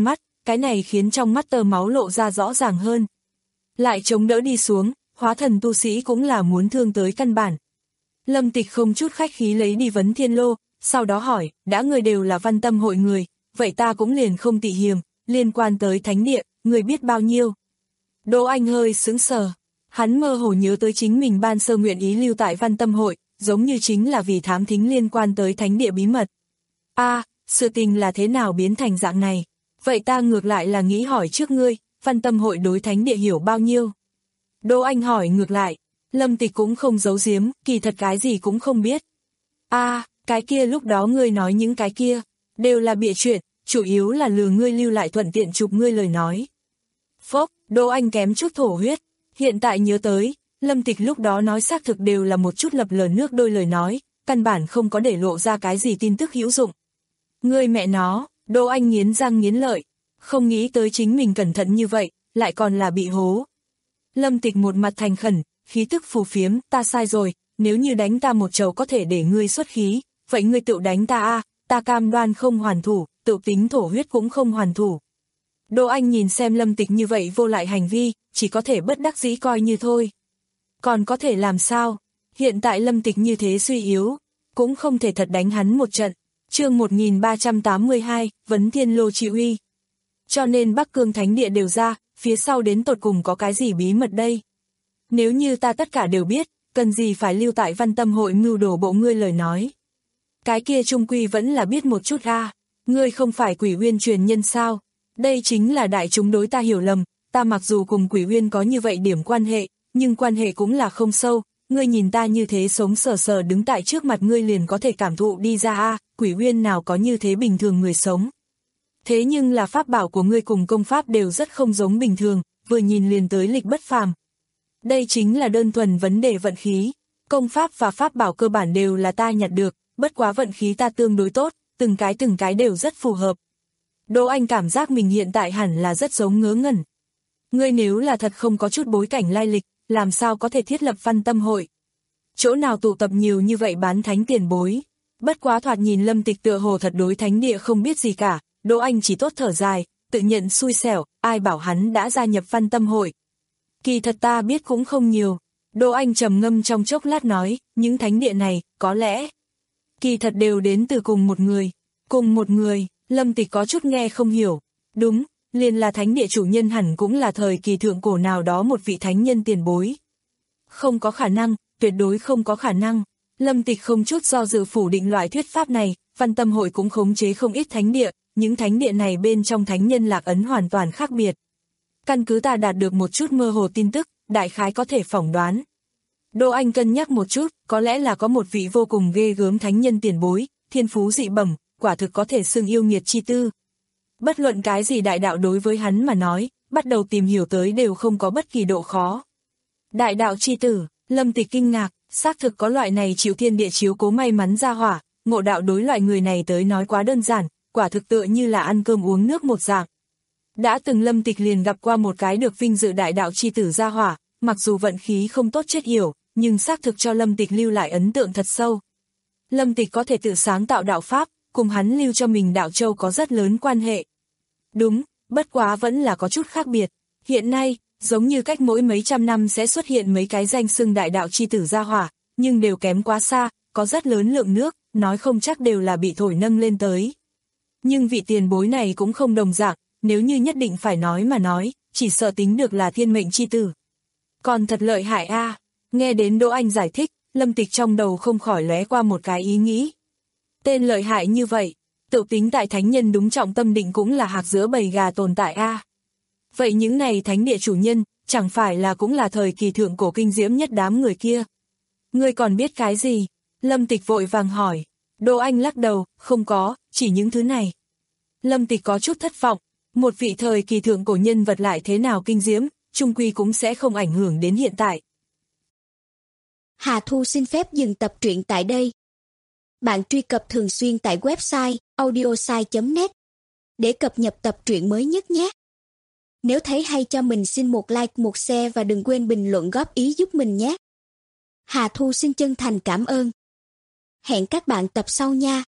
cái này khiến trong mắt tơ máu lộ ra rõ ràng hơn. Lại chống đỡ đi xuống, hóa thần tu sĩ cũng là muốn thương tới căn bản. Lâm Tịch không chút khách khí lấy đi vấn thiên lô, sau đó hỏi, đã người đều là Văn Tâm hội người, vậy ta cũng liền không tị hiềm, liên quan tới thánh địa, người biết bao nhiêu. Đỗ Anh hơi sững sờ, hắn mơ hồ nhớ tới chính mình ban sơ nguyện ý lưu tại Văn Tâm hội, giống như chính là vì thám thính liên quan tới thánh địa bí mật. A, à, sự tình là thế nào biến thành dạng này? Vậy ta ngược lại là nghĩ hỏi trước ngươi, Văn Tâm hội đối thánh địa hiểu bao nhiêu? Đỗ Anh hỏi ngược lại, Lâm Tịch cũng không giấu giếm, kỳ thật cái gì cũng không biết. A, à, cái kia lúc đó ngươi nói những cái kia, đều là bịa chuyện, chủ yếu là lừa ngươi lưu lại thuận tiện chụp ngươi lời nói. Phốc, Đỗ Anh kém chút thổ huyết, hiện tại nhớ tới, Lâm Tịch lúc đó nói xác thực đều là một chút lập lờ nước đôi lời nói, căn bản không có để lộ ra cái gì tin tức hữu dụng. Ngươi mẹ nó, Đỗ Anh nghiến răng nghiến lợi, không nghĩ tới chính mình cẩn thận như vậy, lại còn là bị hố. Lâm Tịch một mặt thành khẩn, khí tức phù phiếm, ta sai rồi, nếu như đánh ta một trầu có thể để ngươi xuất khí, vậy ngươi tự đánh ta a, ta cam đoan không hoàn thủ, tự tính thổ huyết cũng không hoàn thủ. Đỗ Anh nhìn xem Lâm Tịch như vậy vô lại hành vi, chỉ có thể bất đắc dĩ coi như thôi. Còn có thể làm sao? Hiện tại Lâm Tịch như thế suy yếu, cũng không thể thật đánh hắn một trận. Chương một nghìn ba trăm tám mươi hai, vấn thiên lô trị uy. Cho nên Bắc Cương Thánh Địa đều ra, phía sau đến tột cùng có cái gì bí mật đây? Nếu như ta tất cả đều biết, cần gì phải lưu tại Văn Tâm hội mưu đồ bộ ngươi lời nói. Cái kia trung quy vẫn là biết một chút a, ngươi không phải Quỷ Uyên truyền nhân sao? Đây chính là đại chúng đối ta hiểu lầm, ta mặc dù cùng Quỷ Uyên có như vậy điểm quan hệ, nhưng quan hệ cũng là không sâu, ngươi nhìn ta như thế sống sờ sờ đứng tại trước mặt ngươi liền có thể cảm thụ đi ra a, Quỷ Uyên nào có như thế bình thường người sống. Thế nhưng là pháp bảo của ngươi cùng công pháp đều rất không giống bình thường, vừa nhìn liền tới lịch bất phàm. Đây chính là đơn thuần vấn đề vận khí, công pháp và pháp bảo cơ bản đều là ta nhặt được, bất quá vận khí ta tương đối tốt, từng cái từng cái đều rất phù hợp. Đỗ Anh cảm giác mình hiện tại hẳn là rất giống ngớ ngẩn. Ngươi nếu là thật không có chút bối cảnh lai lịch, làm sao có thể thiết lập Văn Tâm hội? Chỗ nào tụ tập nhiều như vậy bán thánh tiền bối? Bất quá thoạt nhìn Lâm Tịch tựa hồ thật đối thánh địa không biết gì cả, Đỗ Anh chỉ tốt thở dài, tự nhận xui xẻo, ai bảo hắn đã gia nhập Văn Tâm hội. Kỳ thật ta biết cũng không nhiều. Đỗ Anh trầm ngâm trong chốc lát nói, những thánh địa này, có lẽ, kỳ thật đều đến từ cùng một người. Cùng một người, Lâm Tịch có chút nghe không hiểu. Đúng, liền là thánh địa chủ nhân hẳn cũng là thời kỳ thượng cổ nào đó một vị thánh nhân tiền bối. Không có khả năng, tuyệt đối không có khả năng. Lâm Tịch không chút do dự phủ định loại thuyết pháp này, Văn Tâm hội cũng khống chế không ít thánh địa, những thánh địa này bên trong thánh nhân lạc ấn hoàn toàn khác biệt. Căn cứ ta đạt được một chút mơ hồ tin tức, đại khái có thể phỏng đoán. Đỗ Anh cân nhắc một chút, có lẽ là có một vị vô cùng ghê gớm thánh nhân tiền bối, thiên phú dị bẩm, quả thực có thể xưng yêu nghiệt chi tư. Bất luận cái gì đại đạo đối với hắn mà nói, bắt đầu tìm hiểu tới đều không có bất kỳ độ khó. Đại đạo chi tử, Lâm Tịch kinh ngạc, xác thực có loại này chịu thiên địa chiếu cố may mắn ra hỏa, ngộ đạo đối loại người này tới nói quá đơn giản, quả thực tựa như là ăn cơm uống nước một dạng. Đã từng Lâm Tịch liền gặp qua một cái được vinh dự đại đạo chi tử ra hỏa, mặc dù vận khí không tốt chết yểu, nhưng xác thực cho Lâm Tịch lưu lại ấn tượng thật sâu. Lâm Tịch có thể tự sáng tạo đạo pháp, cùng hắn lưu cho mình đạo châu có rất lớn quan hệ. Đúng, bất quá vẫn là có chút khác biệt. Hiện nay, giống như cách mỗi mấy trăm năm sẽ xuất hiện mấy cái danh xưng đại đạo chi tử ra hỏa, nhưng đều kém quá xa, có rất lớn lượng nước, nói không chắc đều là bị thổi nâng lên tới. Nhưng vị tiền bối này cũng không đồng dạng, nếu như nhất định phải nói mà nói, chỉ sợ tính được là thiên mệnh chi tử. Còn thật lợi hại a. À. Nghe đến Đỗ Anh giải thích, Lâm Tịch trong đầu không khỏi lóe qua một cái ý nghĩ. Tên lợi hại như vậy, tự tính tại thánh nhân đúng trọng tâm định cũng là hạc giữa bầy gà tồn tại a. À. Vậy những này thánh địa chủ nhân, chẳng phải là cũng là thời kỳ thượng cổ kinh diễm nhất đám người kia. Ngươi còn biết cái gì? Lâm Tịch vội vàng hỏi. Đỗ Anh lắc đầu, không có, chỉ những thứ này. Lâm Tịch có chút thất vọng, một vị thời kỳ thượng cổ nhân vật lại thế nào kinh diễm, chung quy cũng sẽ không ảnh hưởng đến hiện tại. Hà Thu xin phép dừng tập truyện tại đây. Bạn truy cập thường xuyên tại website audiosai chấm net để cập nhật tập truyện mới nhất nhé. Nếu thấy hay cho mình xin một like, một share và đừng quên bình luận góp ý giúp mình nhé. Hà Thu xin chân thành cảm ơn. Hẹn các bạn tập sau nha.